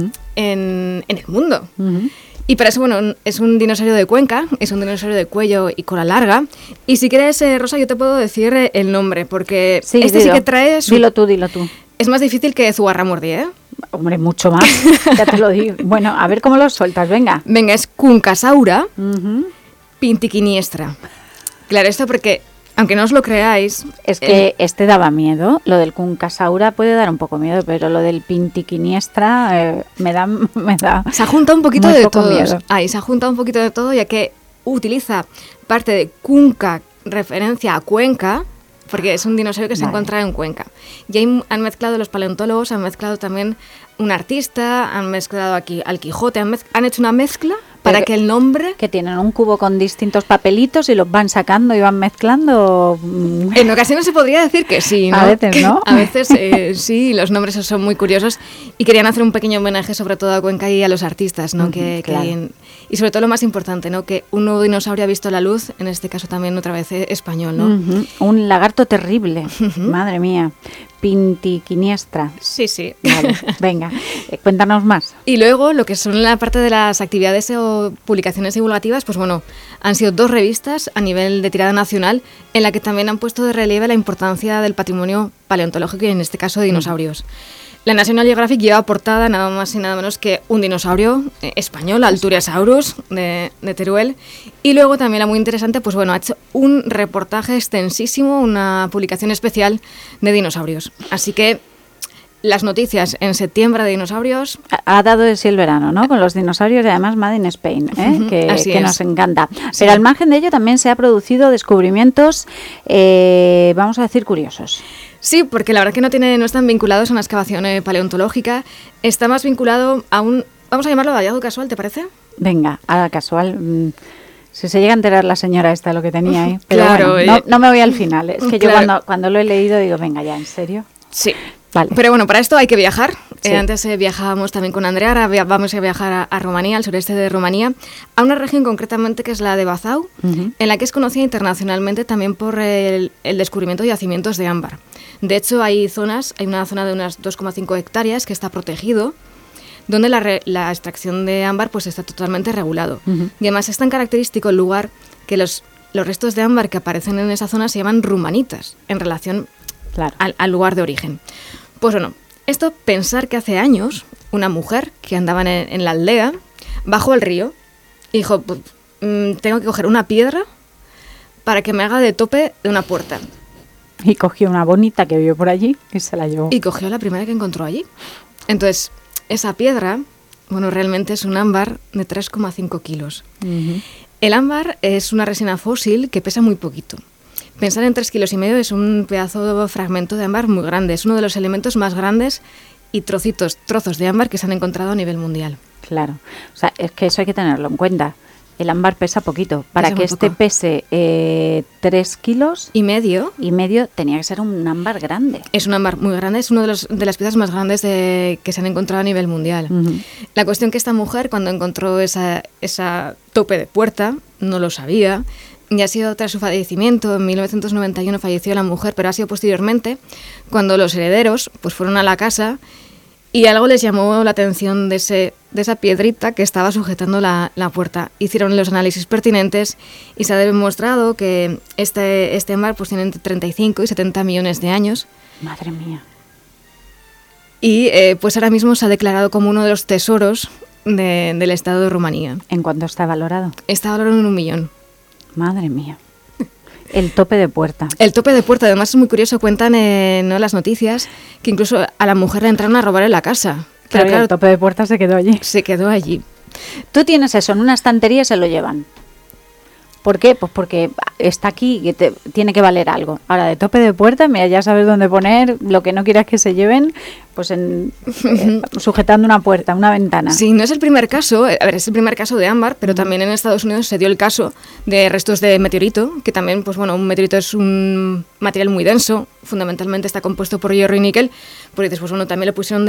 en el mundo. Y para eso, bueno, es un dinosaurio de Cuenca, es un dinosaurio de cuello y cola larga. Y si quieres, Rosa, yo te puedo decir el nombre, porque sí que trae... Dilo tú. Es más difícil que Zugarramurdi, ¿eh? Hombre, mucho más, ya te lo digo. Bueno, a ver cómo lo sueltas, venga. Venga, es Cuncasaura pintiquiniestra. Claro, esto porque... Aunque no os lo creáis... Es que este daba miedo. Lo del Cuncasaura puede dar un poco miedo, pero lo del pintiquiniestra me da... Se ha juntado un poquito de todo. Se ha juntado un poquito de todo, ya que utiliza parte de Cunca, referencia a Cuenca, porque es un dinosaurio que se encuentra en Cuenca. Y ahí han mezclado los paleontólogos, han mezclado también un artista, han mezclado aquí al Quijote, han hecho una mezcla para que el nombre... Que tienen un cubo con distintos papelitos y los van sacando y van mezclando. En ocasiones se podría decir que sí, ¿no? A veces, ¿no? A veces sí, los nombres son muy curiosos y querían hacer un pequeño homenaje sobre todo a Cuenca y a los artistas, ¿no? Claro. Y sobre todo lo más importante, ¿no? Que un nuevo dinosaurio ha visto la luz, en este caso también otra vez español, ¿no? Un lagarto terrible, madre mía. Pintiquiniestra. Sí. Vale, venga, cuéntanos más. Y luego, lo que son la parte de las actividades o publicaciones divulgativas, pues bueno, han sido 2 revistas a nivel de tirada nacional en la que también han puesto de relieve la importancia del patrimonio paleontológico y en este caso de dinosaurios. La National Geographic lleva portada nada más y nada menos que un dinosaurio español, Alturiasaurus, de Teruel. Y luego también la muy interesante, pues bueno, ha hecho un reportaje extensísimo, una publicación especial de dinosaurios. Así que las noticias en septiembre de dinosaurios... Ha dado de sí el verano, ¿no? Con los dinosaurios y además Made in Spain, que nos encanta. Pero al margen de ello también se ha producido descubrimientos, vamos a decir, curiosos. Sí, porque la verdad que no están vinculados a una excavación paleontológica, está más vinculado a un, vamos a llamarlo hallazgo casual, ¿te parece? Venga, a si se llega a enterar la señora esta de lo que tenía ahí. Pero claro, bueno, no me voy al final, es que yo cuando lo he leído digo, venga ya, ¿en serio? Sí. Vale. Pero bueno, para esto hay que viajar. Sí. Antes viajábamos también con Andrea, ahora vamos a viajar a Rumanía, al sureste de Rumanía, a una región concretamente que es la de Bazau, en la que es conocida internacionalmente también por el descubrimiento de yacimientos de ámbar. De hecho, hay una zona de unas 2,5 hectáreas que está protegido, donde la extracción de ámbar pues está totalmente regulado. Y además es tan característico el lugar que los restos de ámbar que aparecen en esa zona se llaman rumanitas, en relación al lugar de origen. Pues bueno, esto pensar que hace años una mujer que andaba en la aldea bajó al río y dijo, pues, tengo que coger una piedra para que me haga de tope de una puerta. Y cogió una bonita que vio por allí y se la llevó. Y cogió la primera que encontró allí. Entonces, esa piedra, bueno, realmente es un ámbar de 3,5 kilos. El ámbar es una resina fósil que pesa muy poquito. Pensar en 3,5 kilos es un pedazo de fragmento de ámbar muy grande. Es uno de los elementos más grandes y trozos de ámbar que se han encontrado a nivel mundial. Claro, o sea, es que eso hay que tenerlo en cuenta. El ámbar pesa poquito. Para Pesa que muy este poco. pese 3,5 kilos tenía que ser un ámbar grande. Es un ámbar muy grande, es una de las piezas más grandes que se han encontrado a nivel mundial. La cuestión que esta mujer, cuando encontró esa tope de puerta, no lo sabía. Y ha sido tras su fallecimiento, en 1991 falleció la mujer, pero ha sido posteriormente, cuando los herederos pues fueron a la casa y algo les llamó la atención de esa piedrita que estaba sujetando la puerta. Hicieron los análisis pertinentes y se ha demostrado que este ámbar pues tiene entre 35 y 70 millones de años. Madre mía. Y pues ahora mismo se ha declarado como uno de los tesoros del Estado de Rumanía. ¿En cuánto está valorado? Está valorado en 1 millón. Madre mía. El tope de puerta. El tope de puerta, además es muy curioso, cuentan en las noticias que incluso a la mujer le entraron a robar en la casa. Pero Claro, el tope de puerta se quedó allí. Se quedó allí. Tú tienes eso en una estantería y se lo llevan. ¿Por qué? Pues porque está aquí y tiene que valer algo. Ahora, de tope de puerta, mira, ya sabes dónde poner lo que no quieras que se lleven, pues sujetando una puerta, una ventana. Sí, no es el primer caso, es el primer caso de ámbar, pero también en Estados Unidos se dio el caso de restos de meteorito, que también, pues bueno, un meteorito es un material muy denso, fundamentalmente está compuesto por hierro y níquel, pues dices, pues bueno, también le pusieron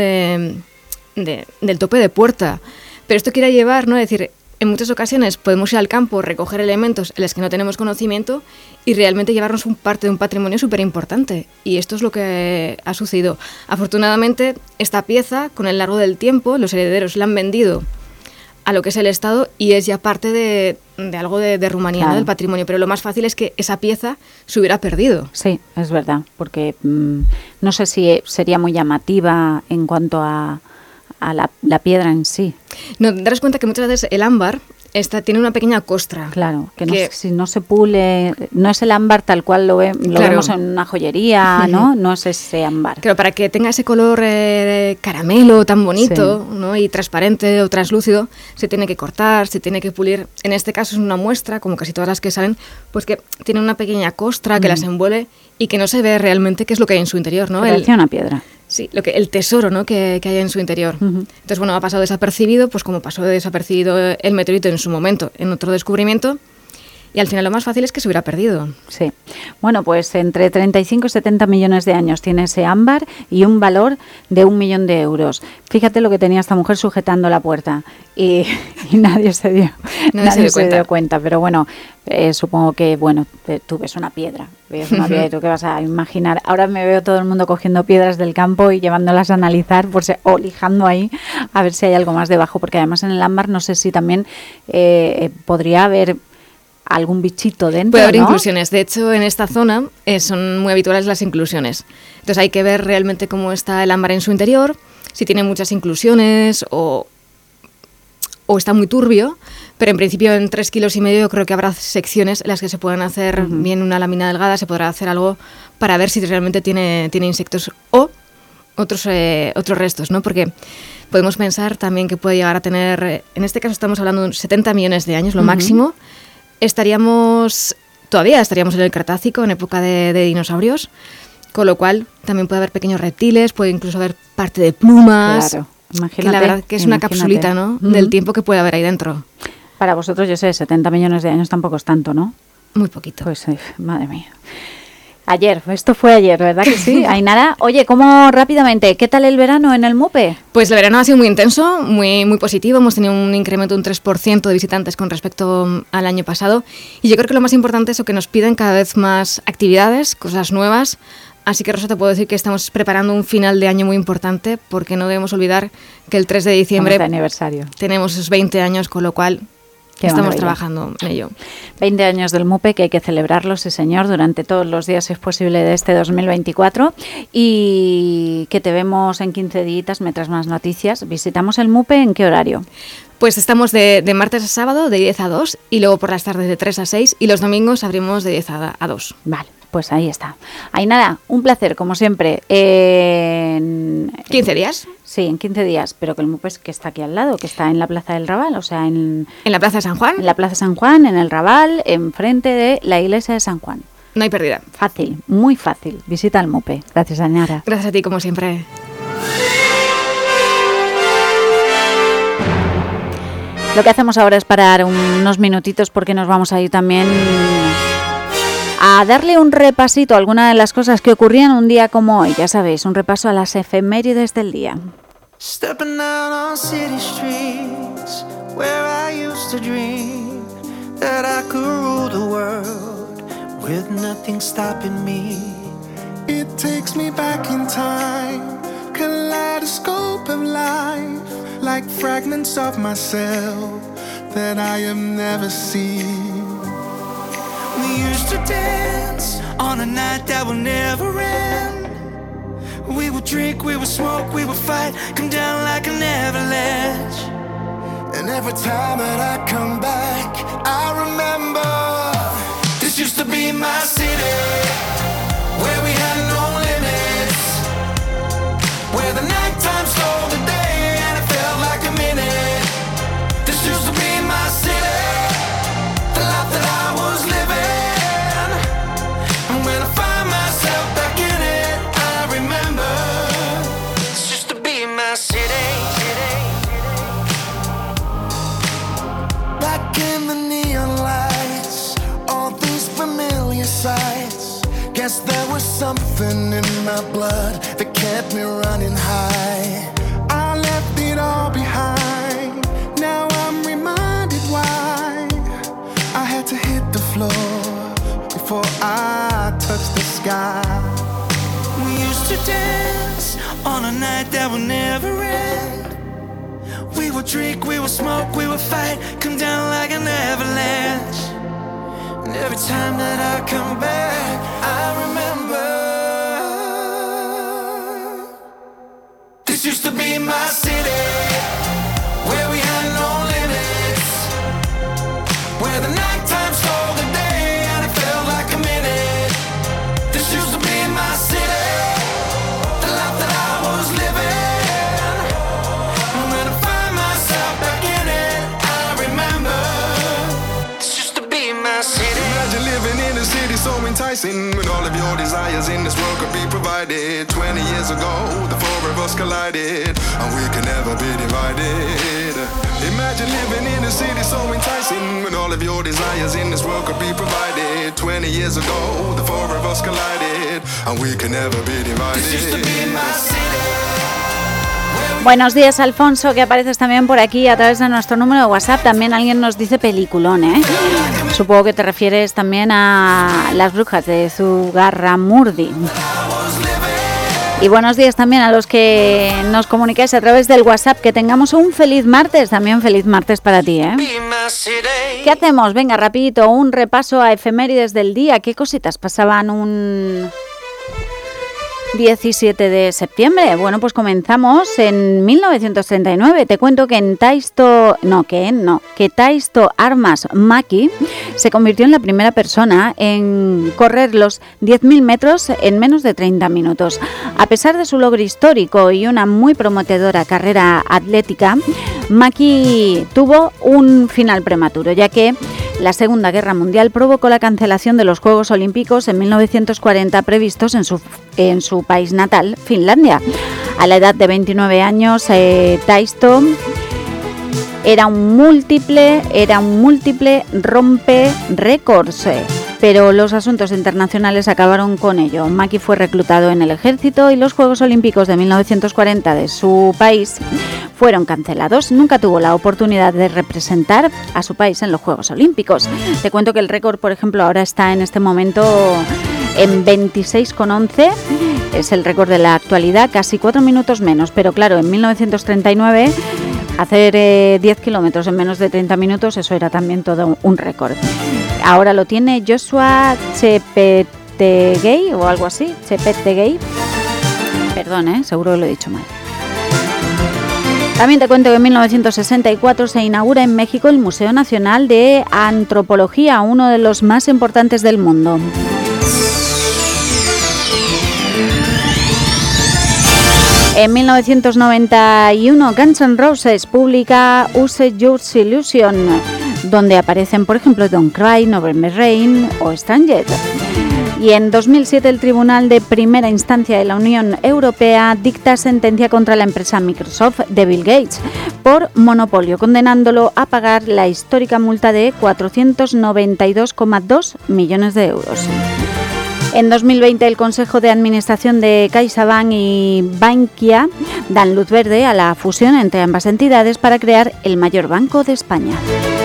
del tope de puerta. Pero esto quiere llevar, ¿no? Es decir, en muchas ocasiones podemos ir al campo, recoger elementos en los que no tenemos conocimiento y realmente llevarnos parte de un patrimonio súper importante. Y esto es lo que ha sucedido. Afortunadamente, esta pieza, con el largo del tiempo, los herederos la han vendido a lo que es el Estado y es ya parte de algo de Rumanía, Claro. ¿no? Del patrimonio. Pero lo más fácil es que esa pieza se hubiera perdido. Sí, es verdad, porque no sé si sería muy llamativa en cuanto a la piedra en sí. No, te darás cuenta que muchas veces el ámbar tiene una pequeña costra. Claro, que si no se pule, no es el ámbar tal cual lo Claro. vemos en una joyería, ¿no? No es ese ámbar. Claro, para que tenga ese color caramelo tan bonito, ¿no? Y transparente o translúcido, se tiene que cortar, se tiene que pulir. En este caso es una muestra, como casi todas las que salen, pues que tiene una pequeña costra que las envuelve y que no se ve realmente qué es lo que hay en su interior, ¿no? Parecía una piedra. Sí, el tesoro, ¿no? que hay en su interior. Entonces, bueno, ha pasado desapercibido, pues como pasó desapercibido el meteorito en su momento, en otro descubrimiento, y al final lo más fácil es que se hubiera perdido. Sí. Bueno, pues entre 35 y 70 millones de años tiene ese ámbar y un valor de 1 millón de euros. Fíjate lo que tenía esta mujer sujetando la puerta y nadie se dio cuenta. Pero bueno, supongo que, bueno, tú ves una piedra y tú qué vas a imaginar. Ahora me veo todo el mundo cogiendo piedras del campo y llevándolas a analizar o lijando ahí a ver si hay algo más debajo, porque además en el ámbar no sé si también podría haber algún bichito dentro, Puede haber ¿no? inclusiones. De hecho, en esta zona son muy habituales las inclusiones. Entonces hay que ver realmente cómo está el ámbar en su interior, si tiene muchas inclusiones o está muy turbio, pero en principio en 3,5 kilos yo creo que habrá secciones en las que se puedan hacer bien una lámina delgada, se podrá hacer algo para ver si realmente tiene insectos o otros restos, ¿no? Porque podemos pensar también que puede llegar a tener, en este caso estamos hablando de 70 millones de años, lo máximo. Todavía estaríamos en el Cretácico, en época de dinosaurios, con lo cual también puede haber pequeños reptiles, puede incluso haber parte de plumas. Claro, imagínate. Que la verdad que es una capsulita, ¿no? Del tiempo que puede haber ahí dentro. Para vosotros, yo sé, 70 millones de años tampoco es tanto, ¿no? Muy poquito. Pues, madre mía. Esto fue ayer, ¿verdad que sí? Ainara, oye, ¿cómo rápidamente? ¿Qué tal el verano en el MUPE? Pues el verano ha sido muy intenso, muy, muy positivo. Hemos tenido un incremento de un 3% de visitantes con respecto al año pasado. Y yo creo que lo más importante es que nos piden cada vez más actividades, cosas nuevas. Así que, Rosa, te puedo decir que estamos preparando un final de año muy importante porque no debemos olvidar que el 3 de diciembre aniversario. Tenemos esos 20 años, con lo cual estamos maravilla. trabajando en ello. 20 años del MUPE, que hay que celebrarlo, sí señor, durante todos los días, si es posible, de este 2024. Y que te vemos en 15 días, me traes más noticias. ¿Visitamos el MUPE en qué horario? Pues estamos de martes a sábado de 10 a 2 y luego por las tardes de 3 a 6 y los domingos abrimos de 10 a 2. Vale. Pues ahí está. Ainara, un placer, como siempre. 15 días. Sí, en 15 días, pero que el MUPE que está aquí al lado, que está en la Plaza del Raval, o sea, ¿En la Plaza de San Juan? En la Plaza de San Juan, en el Raval, enfrente de la iglesia de San Juan. No hay pérdida. Fácil, muy fácil. Visita el MUPE. Gracias, Ainara. Gracias a ti, como siempre. Lo que hacemos ahora es parar unos minutitos porque nos vamos a ir también a darle un repasito a algunas de las cosas que ocurrían un día como hoy. Ya sabéis, un repaso a las efemérides del día. Stepping out on city streets where I used to dream that I could rule the world with nothing stopping me. It takes me back in time, kaleidoscope of life, like fragments of myself that I have never seen. We used to dance on a night that will never end. We would drink, we would smoke, we would fight, come down like an avalanche. And every time that I come back, I remember this used to be my city, where we had no limits, where the nighttime stole the day and it felt like a minute. This used to be my city, the life that I was living. And when I find myself back in it, I remember this used to be my city. Back in the neon lights, all these familiar sights. Guess there was something in my blood that kept me running high. I left it all behind. Now I'm reminded why I had to hit the floor before I touched the sky. We used to dance on a night that would never end. We would drink, we would smoke, we would fight, come down like an avalanche. And every time that I come back, I remember this used to be my city, where we had no limits, where the nighttime stole the day and it felt like a minute. This used to be my city, the life that I was living. And when I find myself back in it, I remember this used to be my city. Imagine living in a city so enticing, when all of your desires in this world could be provided. 20 years ago, the four of us collided, and we can never be divided. Imagine living in a city so enticing, when all of your desires in this world could be provided. 20 years ago, the four of us collided, and we can never be divided. This used to be my city. Buenos días, Alfonso, que apareces también por aquí a través de nuestro número de WhatsApp. También alguien nos dice peliculón, ¿eh? Supongo que te refieres también a Las Brujas de Zugarramurdi. Y buenos días también a los que nos comunicáis a través del WhatsApp. Que tengamos un feliz martes, también feliz martes para ti, ¿eh? ¿Qué hacemos? Venga, rapidito, un repaso a efemérides del día. ¿Qué cositas pasaban un 17 de septiembre? Bueno, pues comenzamos en 1939. Te cuento que que Taisto Armas Maki se convirtió en la primera persona en correr los 10.000 metros en menos de 30 minutos. A pesar de su logro histórico y una muy prometedora carrera atlética, Maki tuvo un final prematuro, ya que la Segunda Guerra Mundial provocó la cancelación de los Juegos Olímpicos en 1940 previstos en su país natal, Finlandia. A la edad de 29 años, Taisto era un múltiple rompe récords, pero los asuntos internacionales acabaron con ello. Maki fue reclutado en el ejército y los Juegos Olímpicos de 1940 de su país fueron cancelados. Nunca tuvo la oportunidad de representar a su país en los Juegos Olímpicos. Te cuento que el récord, por ejemplo, ahora está en este momento en 26,11, es el récord de la actualidad, casi 4 minutos menos, pero claro, en 1939 hacer 10 kilómetros en menos de 30 minutos, eso era también todo un récord. Ahora lo tiene Joshua Cheptegei o algo así, Cheptegei, perdón, seguro que lo he dicho mal. También te cuento que en 1964 se inaugura en México el Museo Nacional de Antropología, uno de los más importantes del mundo. En 1991, Guns N' Roses publica Use Your Illusion, donde aparecen, por ejemplo, Don't Cry, November Rain o Stranger. Y en 2007 el Tribunal de Primera Instancia de la Unión Europea dicta sentencia contra la empresa Microsoft de Bill Gates por monopolio, condenándolo a pagar la histórica multa de 492,2 millones de euros. En 2020 el Consejo de Administración de CaixaBank y Bankia dan luz verde a la fusión entre ambas entidades para crear el mayor banco de España.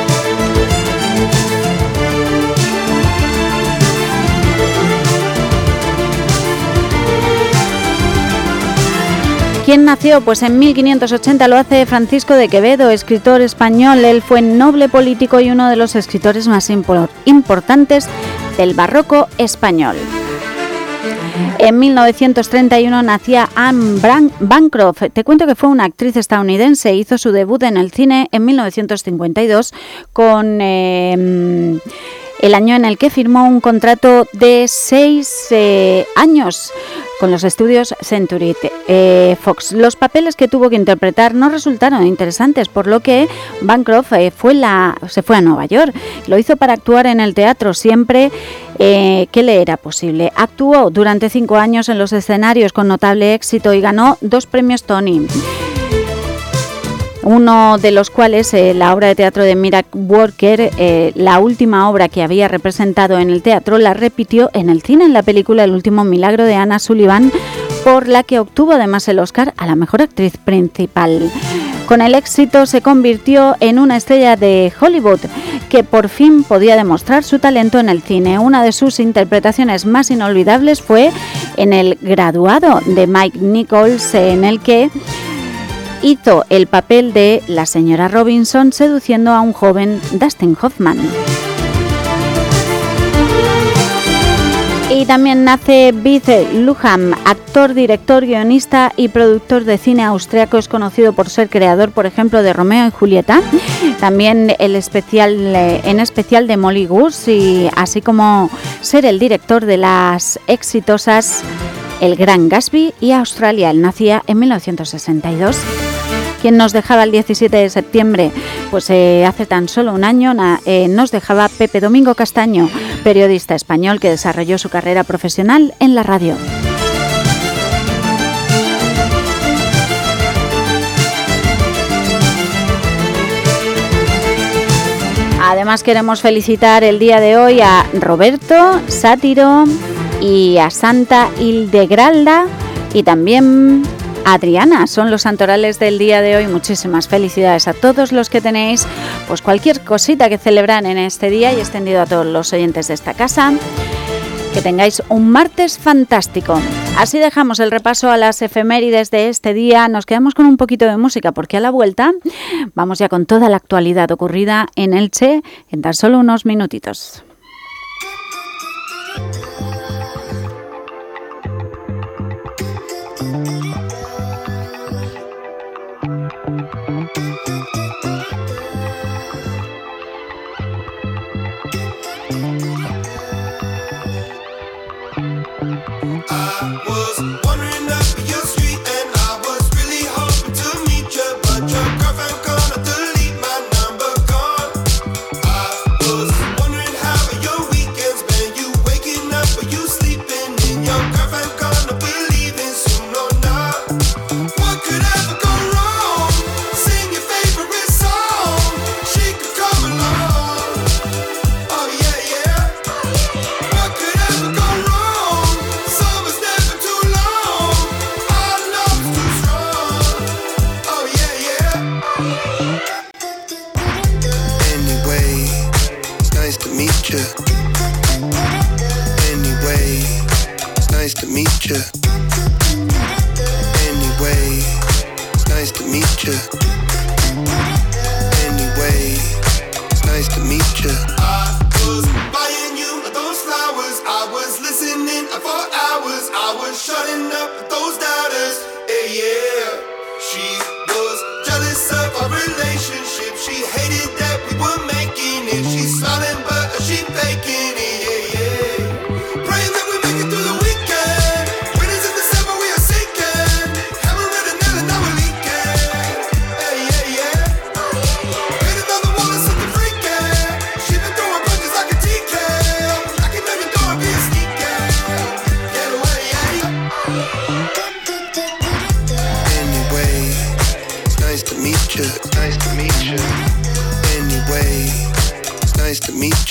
¿Quién nació? Pues en 1580 lo hace Francisco de Quevedo, escritor español. Él fue noble político y uno de los escritores más importantes del barroco español. En 1931 nacía Anne Bancroft. Te cuento que fue una actriz estadounidense. Hizo su debut en el cine en 1952 con el año en el que firmó un contrato de 6 años con los estudios Century Fox. Los papeles que tuvo que interpretar no resultaron interesantes, por lo que Bancroft se fue a Nueva York. Lo hizo para actuar en el teatro siempre que le era posible. Actuó durante 5 años en los escenarios con notable éxito y ganó 2 premios Tony. Uno de los cuales, la obra de teatro de Miracle Worker, la última obra que había representado en el teatro, la repitió en el cine en la película El último milagro de Anna Sullivan, por la que obtuvo además el Oscar a la mejor actriz principal. Con el éxito se convirtió en una estrella de Hollywood que por fin podía demostrar su talento en el cine. Una de sus interpretaciones más inolvidables fue en El graduado de Mike Nichols, en el que hizo el papel de la señora Robinson seduciendo a un joven Dustin Hoffman. Y también nace Bith Luham, actor, director, guionista y productor de cine austriaco. Es conocido por ser creador, por ejemplo, de Romeo y Julieta, también en especial de Molly Goose, y así como ser el director de las exitosas El Gran Gatsby y Australia. Él nacía en 1962. ¿Quién nos dejaba el 17 de septiembre? Pues hace tan solo un año nos dejaba Pepe Domingo Castaño, periodista español que desarrolló su carrera profesional en la radio. Además queremos felicitar el día de hoy a Roberto, Sátiro y a Santa Hildegralda y también Adriana. Son los santorales del día de hoy. Muchísimas felicidades a todos los que tenéis pues cualquier cosita que celebrar en este día, y extendido a todos los oyentes de esta casa. Que tengáis un martes fantástico. Así dejamos el repaso a las efemérides de este día. Nos quedamos con un poquito de música porque a la vuelta vamos ya con toda la actualidad ocurrida en Elche en tan solo unos minutitos. Praying that we make it through the weekend. Winners in December, we are sinking. Hammering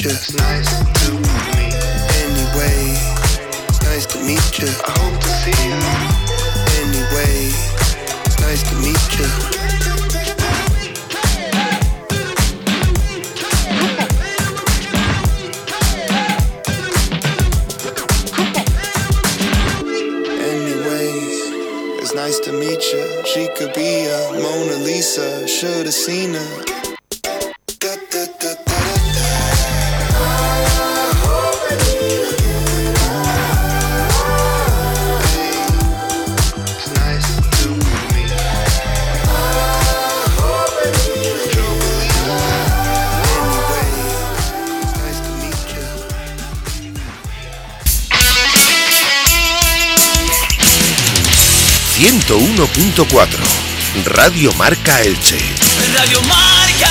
you. It's nice to meet me. Anyway, it's nice to meet you. I hope to see you. Anyway, it's nice to meet you. Nice to meet you. She could be a Mona Lisa. Should've seen her. Radio Marca Elche. Radio Marca.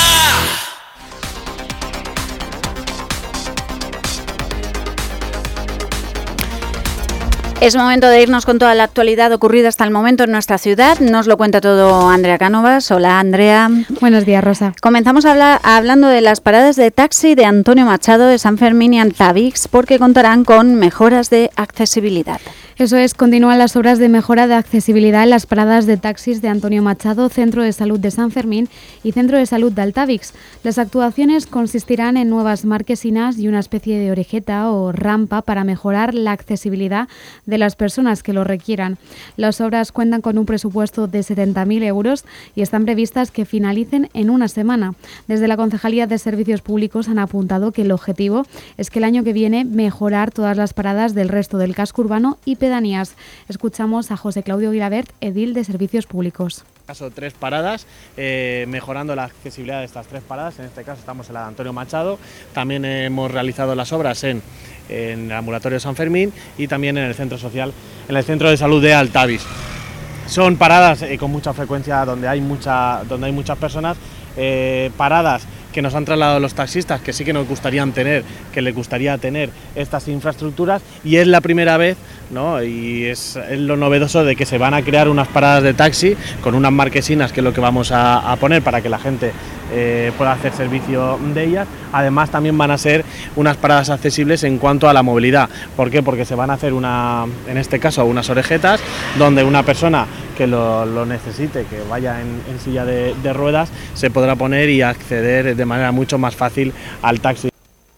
Es momento de irnos con toda la actualidad ocurrida hasta el momento en nuestra ciudad. Nos lo cuenta todo Andrea Cánovas. Hola, Andrea. Buenos días, Rosa. Comenzamos hablando de las paradas de taxi de Antonio Machado de San Fermín y Altavix, porque contarán con mejoras de accesibilidad. Eso es, continúan las obras de mejora de accesibilidad en las paradas de taxis de Antonio Machado, Centro de Salud de San Fermín y Centro de Salud de Altavix. Las actuaciones consistirán en nuevas marquesinas y una especie de orejeta o rampa para mejorar la accesibilidad de las personas que lo requieran. Las obras cuentan con un presupuesto de 70.000 euros y están previstas que finalicen en una semana. Desde la Concejalía de Servicios Públicos han apuntado que el objetivo es que el año que viene mejorar todas las paradas del resto del casco urbano y pedanías. Escuchamos a José Claudio Guilabert, edil de Servicios Públicos. En este caso 3 paradas, mejorando la accesibilidad de estas 3 paradas. En este caso estamos en la de Antonio Machado. También hemos realizado las obras en el ambulatorio San Fermín y también en el centro social, en el centro de salud de Altavix. Son paradas con mucha frecuencia donde hay muchas personas, paradas que nos han trasladado los taxistas, que sí que nos gustarían tener, que les gustaría tener estas infraestructuras, y es la primera vez, ¿no? Y es lo novedoso de que se van a crear unas paradas de taxi con unas marquesinas, que es lo que vamos a poner para que la gente pueda hacer servicio de ellas. Además también van a ser unas paradas accesibles en cuanto a la movilidad. ¿Por qué? Porque se van a hacer en este caso unas orejetas donde una persona que lo necesite, que vaya en silla de ruedas, se podrá poner y acceder de manera mucho más fácil al taxi.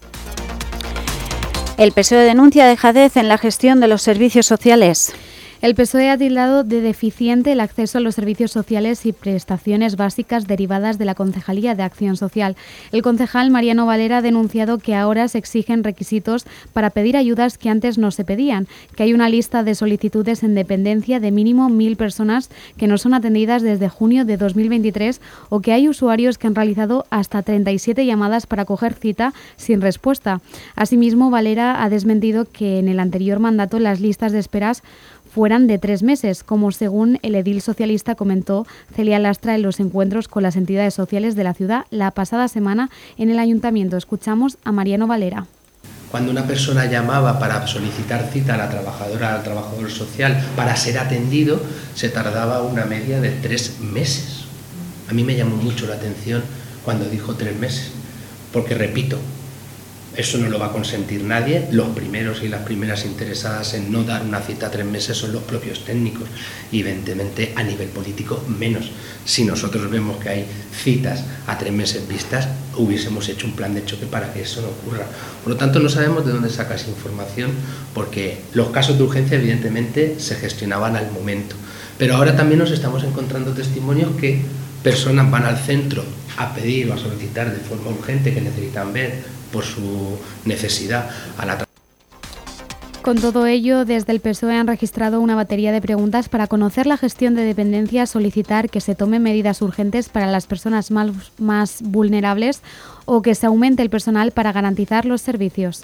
El PSOE denuncia dejadez en la gestión de los servicios sociales. El PSOE ha tildado de deficiente el acceso a los servicios sociales y prestaciones básicas derivadas de la Concejalía de Acción Social. El concejal Mariano Valera ha denunciado que ahora se exigen requisitos para pedir ayudas que antes no se pedían, que hay una lista de solicitudes en dependencia de mínimo 1.000 personas que no son atendidas desde junio de 2023 o que hay usuarios que han realizado hasta 37 llamadas para coger cita sin respuesta. Asimismo, Valera ha desmentido que en el anterior mandato las listas de esperas fueran de 3 meses, como según el edil socialista comentó Celia Lastra en los encuentros con las entidades sociales de la ciudad la pasada semana en el ayuntamiento. Escuchamos a Mariano Valera. Cuando una persona llamaba para solicitar cita a la trabajadora, al trabajador social, para ser atendido, se tardaba una media de 3 meses. A mí me llamó mucho la atención cuando dijo 3 meses, porque repito, eso no lo va a consentir nadie. Los primeros y las primeras interesadas en no dar una cita a 3 meses son los propios técnicos y evidentemente a nivel político menos. Si nosotros vemos que hay citas a 3 meses vistas, hubiésemos hecho un plan de choque para que eso no ocurra. Por lo tanto, no sabemos de dónde saca esa información, porque los casos de urgencia evidentemente se gestionaban al momento. Pero ahora también nos estamos encontrando testimonios que personas van al centro a pedir o a solicitar de forma urgente que necesitan ver por su necesidad a la. Con todo ello, desde el PSOE han registrado una batería de preguntas para conocer la gestión de dependencias, solicitar que se tomen medidas urgentes para las personas más vulnerables o que se aumente el personal para garantizar los servicios.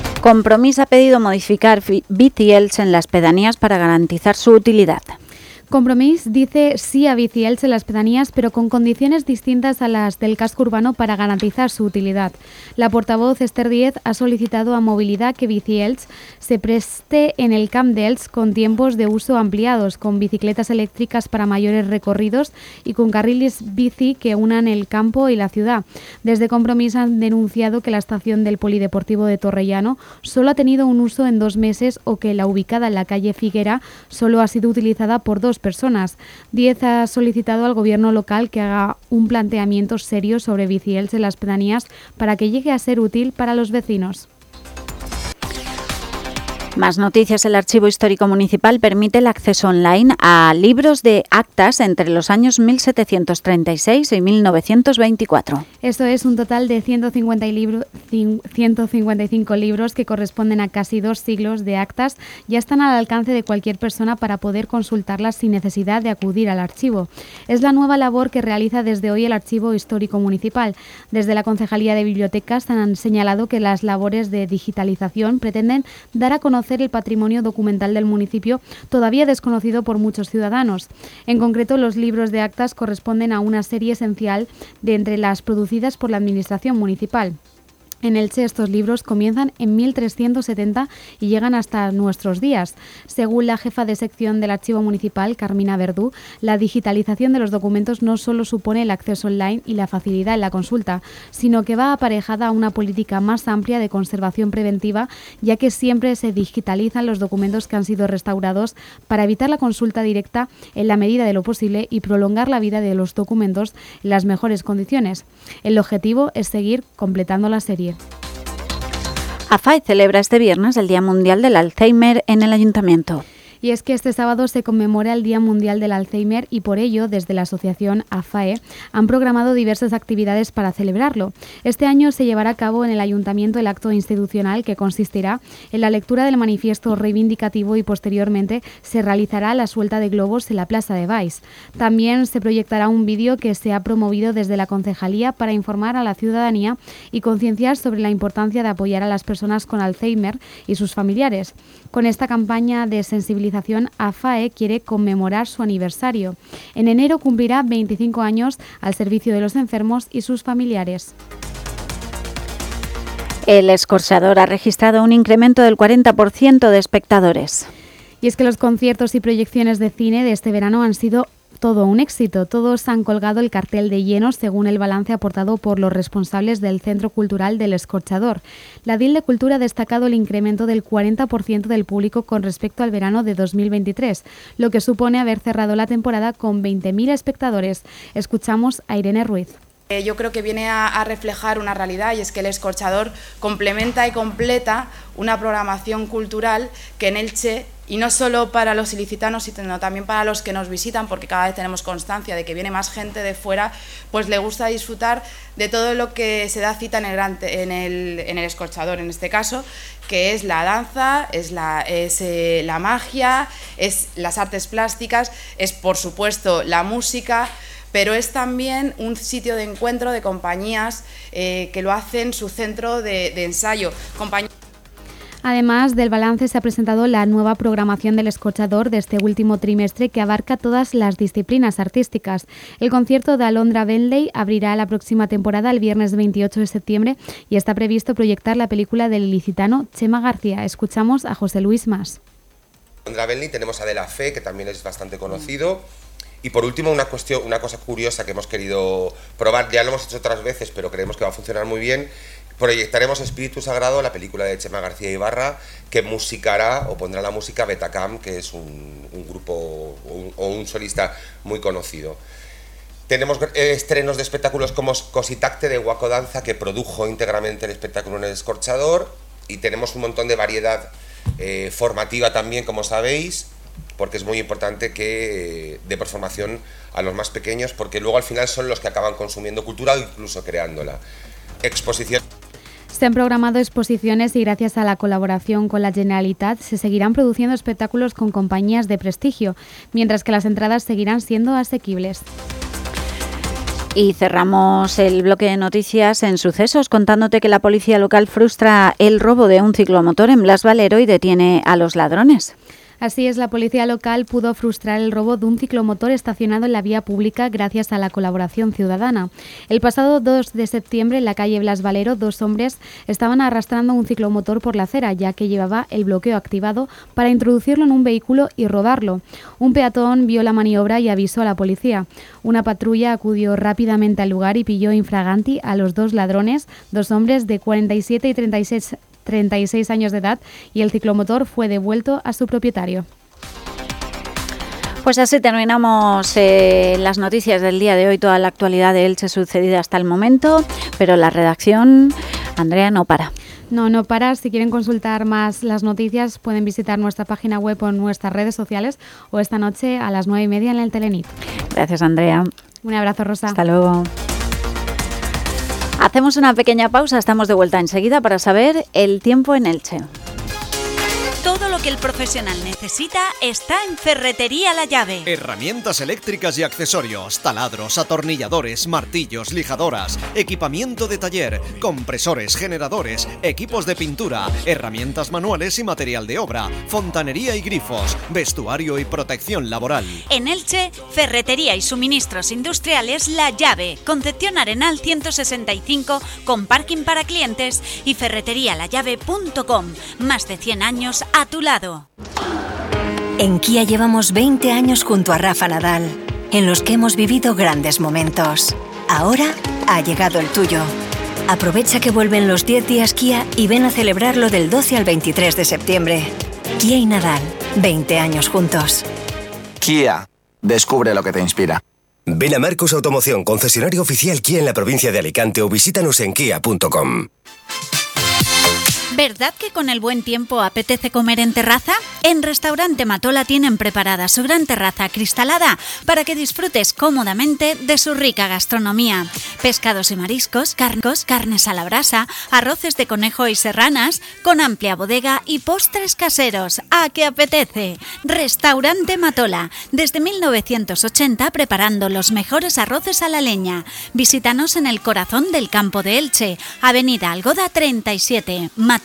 Compromís ha pedido modificar Bici Elche en las pedanías para garantizar su utilidad. Compromís dice sí a Bici Elche en las pedanías, pero con condiciones distintas a las del casco urbano para garantizar su utilidad. La portavoz Esther Díez ha solicitado a Movilidad que Bici Elche se preste en el Camp de Elche con tiempos de uso ampliados, con bicicletas eléctricas para mayores recorridos y con carriles bici que unan el campo y la ciudad. Desde Compromís han denunciado que la estación del Polideportivo de Torrellano solo ha tenido un uso en 2 meses o que la ubicada en la calle Figuera solo ha sido utilizada por 2 personas. Díez ha solicitado al gobierno local que haga un planteamiento serio sobre Bici Elche en las pedanías para que llegue a ser útil para los vecinos. Más noticias. El Archivo Histórico Municipal permite el acceso online a libros de actas entre los años 1736 y 1924. Esto es un total de 155 libros que corresponden a casi 2 siglos de actas. Ya están al alcance de cualquier persona para poder consultarlas sin necesidad de acudir al archivo. Es la nueva labor que realiza desde hoy el Archivo Histórico Municipal. Desde la Concejalía de Bibliotecas han señalado que las labores de digitalización pretenden dar a conocer el patrimonio documental del municipio, todavía desconocido por muchos ciudadanos. En concreto, los libros de actas corresponden a una serie esencial de entre las producidas por la Administración municipal. En Elche estos libros comienzan en 1370 y llegan hasta nuestros días. Según la jefa de sección del Archivo Municipal, Carmina Verdú, la digitalización de los documentos no solo supone el acceso online y la facilidad en la consulta, sino que va aparejada a una política más amplia de conservación preventiva, ya que siempre se digitalizan los documentos que han sido restaurados para evitar la consulta directa en la medida de lo posible y prolongar la vida de los documentos en las mejores condiciones. El objetivo es seguir completando la serie. AFAE celebra este viernes el Día Mundial del Alzheimer en el Ayuntamiento. Y es que este sábado se conmemora el Día Mundial del Alzheimer y por ello, desde la asociación AFAE, han programado diversas actividades para celebrarlo. Este año se llevará a cabo en el Ayuntamiento el acto institucional que consistirá en la lectura del manifiesto reivindicativo y posteriormente se realizará la suelta de globos en la Plaza de Baix. También se proyectará un vídeo que se ha promovido desde la Concejalía para informar a la ciudadanía y concienciar sobre la importancia de apoyar a las personas con Alzheimer y sus familiares. Con esta campaña de sensibilización, AFAE quiere conmemorar su aniversario. En enero cumplirá 25 años al servicio de los enfermos y sus familiares. El Escorxador ha registrado un incremento del 40% de espectadores. Y es que los conciertos y proyecciones de cine de este verano han sido todo un éxito. Todos han colgado el cartel de llenos según el balance aportado por los responsables del Centro Cultural del Escorxador. La DIL de Cultura ha destacado el incremento del 40% del público con respecto al verano de 2023, lo que supone haber cerrado la temporada con 20.000 espectadores. Escuchamos a Irene Ruiz. Yo creo que viene a reflejar una realidad y es que el Escorxador complementa y completa una programación cultural que en Elche, y no solo para los ilicitanos, sino también para los que nos visitan, porque cada vez tenemos constancia de que viene más gente de fuera, pues le gusta disfrutar de todo lo que se da cita en el Escorxador, en este caso, que es la danza, es la magia, es las artes plásticas, es por supuesto la música, pero es también un sitio de encuentro de compañías que lo hacen su centro de ensayo. Además del balance, se ha presentado la nueva programación del Escorxador de este último trimestre que abarca todas las disciplinas artísticas. El concierto de Alondra Benley abrirá la próxima temporada el viernes 28 de septiembre y está previsto proyectar la película del ilicitano Chema García. Escuchamos a José Luis Mas. Alondra Benley, tenemos a De la Fe, que también es bastante conocido. Y por último, una cosa curiosa que hemos querido probar, ya lo hemos hecho otras veces, pero creemos que va a funcionar muy bien. Proyectaremos Espíritu Sagrado, la película de Chema García Ibarra, que musicará o pondrá la música Betacam, que es un grupo o un solista muy conocido. Tenemos estrenos de espectáculos como Cositacte de Guaco Danza, que produjo íntegramente el espectáculo en el Escorxador, y tenemos un montón de variedad formativa también, como sabéis, porque es muy importante que dé por formación a los más pequeños, porque luego al final son los que acaban consumiendo cultura o incluso creándola. Exposición. Se han programado exposiciones y gracias a la colaboración con la Generalitat se seguirán produciendo espectáculos con compañías de prestigio, mientras que las entradas seguirán siendo asequibles. Y cerramos el bloque de noticias en sucesos contándote que la policía local frustra el robo de un ciclomotor en Blas Valero y detiene a los ladrones. Así es, la policía local pudo frustrar el robo de un ciclomotor estacionado en la vía pública gracias a la colaboración ciudadana. El pasado 2 de septiembre, en la calle Blas Valero, 2 hombres estaban arrastrando un ciclomotor por la acera, ya que llevaba el bloqueo activado para introducirlo en un vehículo y rodarlo. Un peatón vio la maniobra y avisó a la policía. Una patrulla acudió rápidamente al lugar y pilló infraganti a los 2 ladrones, 2 hombres de 47 y 36 años de edad, y el ciclomotor fue devuelto a su propietario. Pues así terminamos las noticias del día de hoy, toda la actualidad de Elche sucedida hasta el momento, pero la redacción, Andrea, no para. No para. Si quieren consultar más las noticias, pueden visitar nuestra página web o nuestras redes sociales, o esta noche a las 9:30 en el Telenit. Gracias, Andrea. Un abrazo, Rosa. Hasta luego. Hacemos una pequeña pausa, estamos de vuelta enseguida para saber el tiempo en Elche. Todo lo que el profesional necesita está en Ferretería La Llave. Herramientas eléctricas y accesorios, taladros, atornilladores, martillos, lijadoras, equipamiento de taller, compresores, generadores, equipos de pintura, herramientas manuales y material de obra, fontanería y grifos, vestuario y protección laboral. En Elche, Ferretería y Suministros Industriales La Llave, Concepción Arenal 165, con parking para clientes, y ferreterialallave.com. Más de 100 años a tu lado. En Kia llevamos 20 años junto a Rafa Nadal, en los que hemos vivido grandes momentos. Ahora ha llegado el tuyo. Aprovecha que vuelven los 10 días Kia y ven a celebrarlo del 12 al 23 de septiembre. Kia y Nadal, 20 años juntos. Kia, descubre lo que te inspira. Ven a Marcos Automoción, concesionario oficial Kia en la provincia de Alicante, o visítanos en kia.com. ¿Verdad que con el buen tiempo apetece comer en terraza? En Restaurante Matola tienen preparada su gran terraza acristalada para que disfrutes cómodamente de su rica gastronomía. Pescados y mariscos, carnes a la brasa, arroces de conejo y serranas, con amplia bodega y postres caseros. ¡Ah, qué apetece! Restaurante Matola, desde 1980 preparando los mejores arroces a la leña. Visítanos en el corazón del campo de Elche, Avenida Algoda 37, Matola.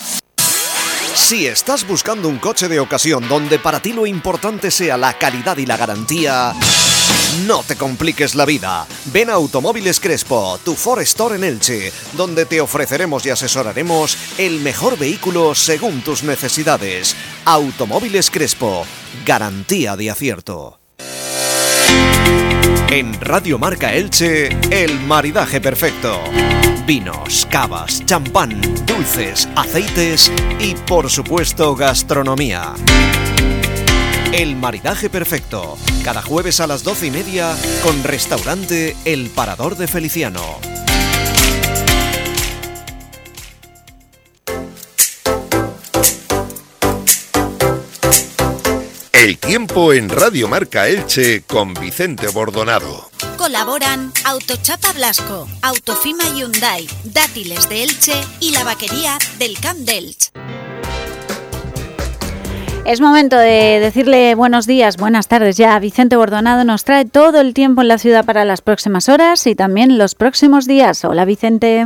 Si estás buscando un coche de ocasión donde para ti lo importante sea la calidad y la garantía, no te compliques la vida. Ven a Automóviles Crespo, tu Ford Store en Elche, donde te ofreceremos y asesoraremos el mejor vehículo según tus necesidades. Automóviles Crespo, garantía de acierto. En Radio Marca Elche, el maridaje perfecto. Vinos, cavas, champán, dulces, aceites y, por supuesto, gastronomía. El maridaje perfecto, cada jueves a las 12:30 con restaurante El Parador de Feliciano. El tiempo en Radio Marca Elche con Vicente Bordonado. Colaboran Autochapa Blasco, Autofima Hyundai, Dátiles de Elche y la vaquería del Camp d'Elche. Es momento de decirle buenos días, buenas tardes ya. Vicente Bordonado nos trae todo el tiempo en la ciudad para las próximas horas y también los próximos días. Hola, Vicente.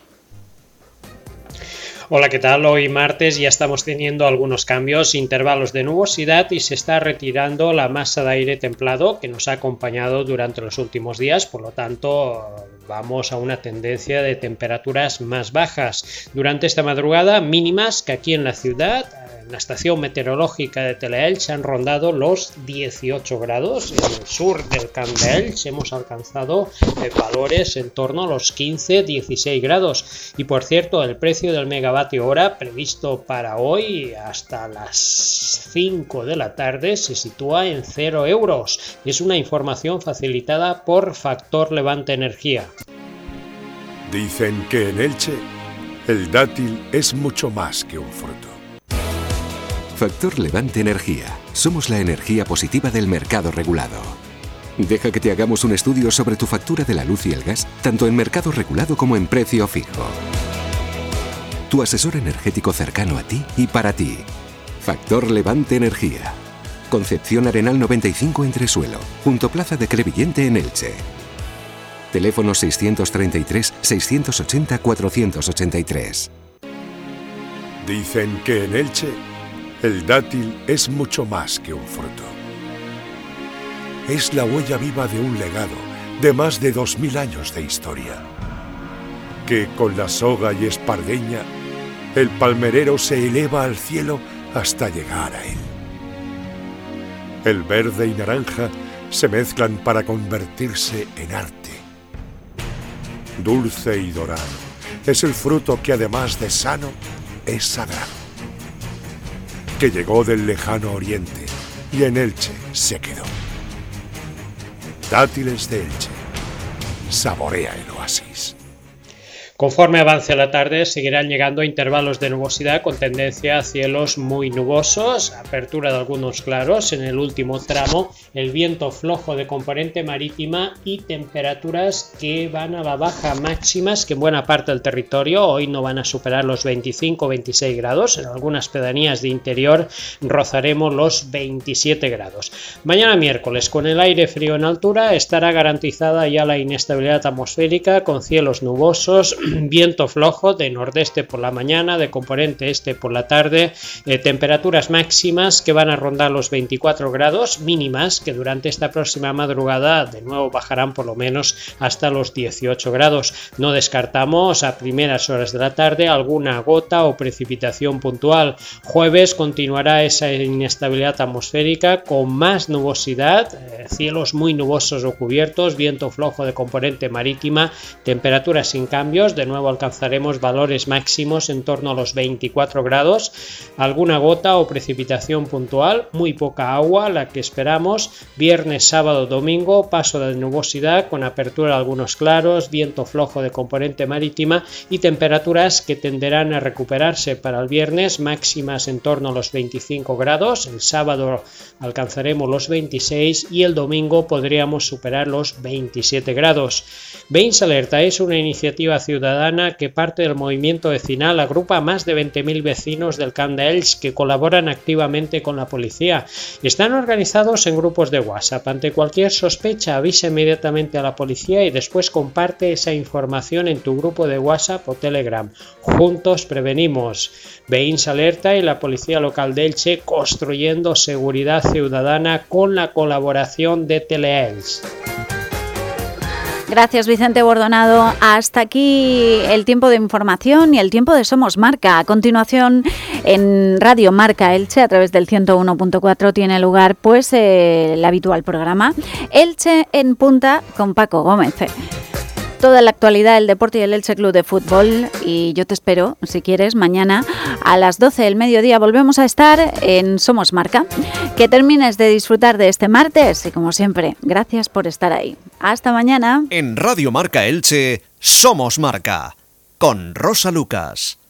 Hola, ¿qué tal? Hoy martes ya estamos teniendo algunos cambios, intervalos de nubosidad, y se está retirando la masa de aire templado que nos ha acompañado durante los últimos días. Por lo tanto, vamos a una tendencia de temperaturas más bajas. Durante esta madrugada, mínimas que aquí en la ciudad, en la estación meteorológica de Teleelch, han rondado los 18 grados. En el sur del Camp d'Elche hemos alcanzado valores en torno a los 15-16 grados. Y por cierto, el precio del megavatio hora previsto para hoy hasta las 5 de la tarde se sitúa en 0 euros. Es una información facilitada por Factor Levante Energía. Dicen que en Elche el dátil es mucho más que un fruto. Factor Levante Energía. Somos la energía positiva del mercado regulado. Deja que te hagamos un estudio sobre tu factura de la luz y el gas, tanto en mercado regulado como en precio fijo. Tu asesor energético cercano a ti y para ti. Factor Levante Energía. Concepción Arenal 95 Entresuelo, junto Plaza de Crevillente en Elche. Teléfono 633 680 483. Dicen que en Elche El dátil es mucho más que un fruto. Es la huella viva de un legado de más de 2000 años de historia, que con la soga y espardeña, el palmerero se eleva al cielo hasta llegar a él. El verde y naranja se mezclan para convertirse en arte. Dulce y dorado es el fruto que además de sano, es sagrado, que llegó del lejano oriente y en Elche se quedó. Dátiles de Elche. Saborea el oasis. Conforme avance la tarde, seguirán llegando intervalos de nubosidad con tendencia a cielos muy nubosos, apertura de algunos claros en el último tramo, el viento flojo de componente marítima y temperaturas que van a la baja máximas, que en buena parte del territorio hoy no van a superar los 25-26 grados. En algunas pedanías de interior rozaremos los 27 grados. Mañana miércoles, con el aire frío en altura, estará garantizada ya la inestabilidad atmosférica con cielos nubosos, viento flojo de nordeste por la mañana, de componente este por la tarde, temperaturas máximas que van a rondar los 24 grados, mínimas que durante esta próxima madrugada de nuevo bajarán por lo menos hasta los 18 grados. No descartamos a primeras horas de la tarde alguna gota o precipitación puntual. Jueves continuará esa inestabilidad atmosférica con más nubosidad, cielos muy nubosos o cubiertos, viento flojo de componente marítima, temperaturas sin cambios. De nuevo alcanzaremos valores máximos en torno a los 24 grados, alguna gota o precipitación puntual, muy poca agua la que esperamos. Viernes, sábado, domingo, paso de nubosidad con apertura de algunos claros, viento flojo de componente marítima y temperaturas que tenderán a recuperarse para el viernes, máximas en torno a los 25 grados, el sábado alcanzaremos los 26 y el domingo podríamos superar los 27 grados. Veïns Alerta es una iniciativa ciudadana que parte del movimiento vecinal, agrupa a más de 20.000 vecinos del Camp de Elx que colaboran activamente con la policía. Están organizados en grupos de WhatsApp. Ante cualquier sospecha, avisa inmediatamente a la policía y después comparte esa información en tu grupo de WhatsApp o Telegram. Juntos prevenimos. Veïns Alerta y la Policía Local de Elche, construyendo seguridad ciudadana con la colaboración de Teleelch. Gracias, Vicente Bordonado. Hasta aquí el tiempo de información y el tiempo de Somos Marca. A continuación, en Radio Marca Elche, a través del 101.4, tiene lugar pues el habitual programa Elche en Punta con Paco Gómez. Toda la actualidad del deporte y el Elche Club de Fútbol, y yo te espero, si quieres, mañana a las 12 del mediodía volvemos a estar en Somos Marca. Que termines de disfrutar de este martes y, como siempre, gracias por estar ahí. Hasta mañana. En Radio Marca Elche, Somos Marca, con Rosa Lucas.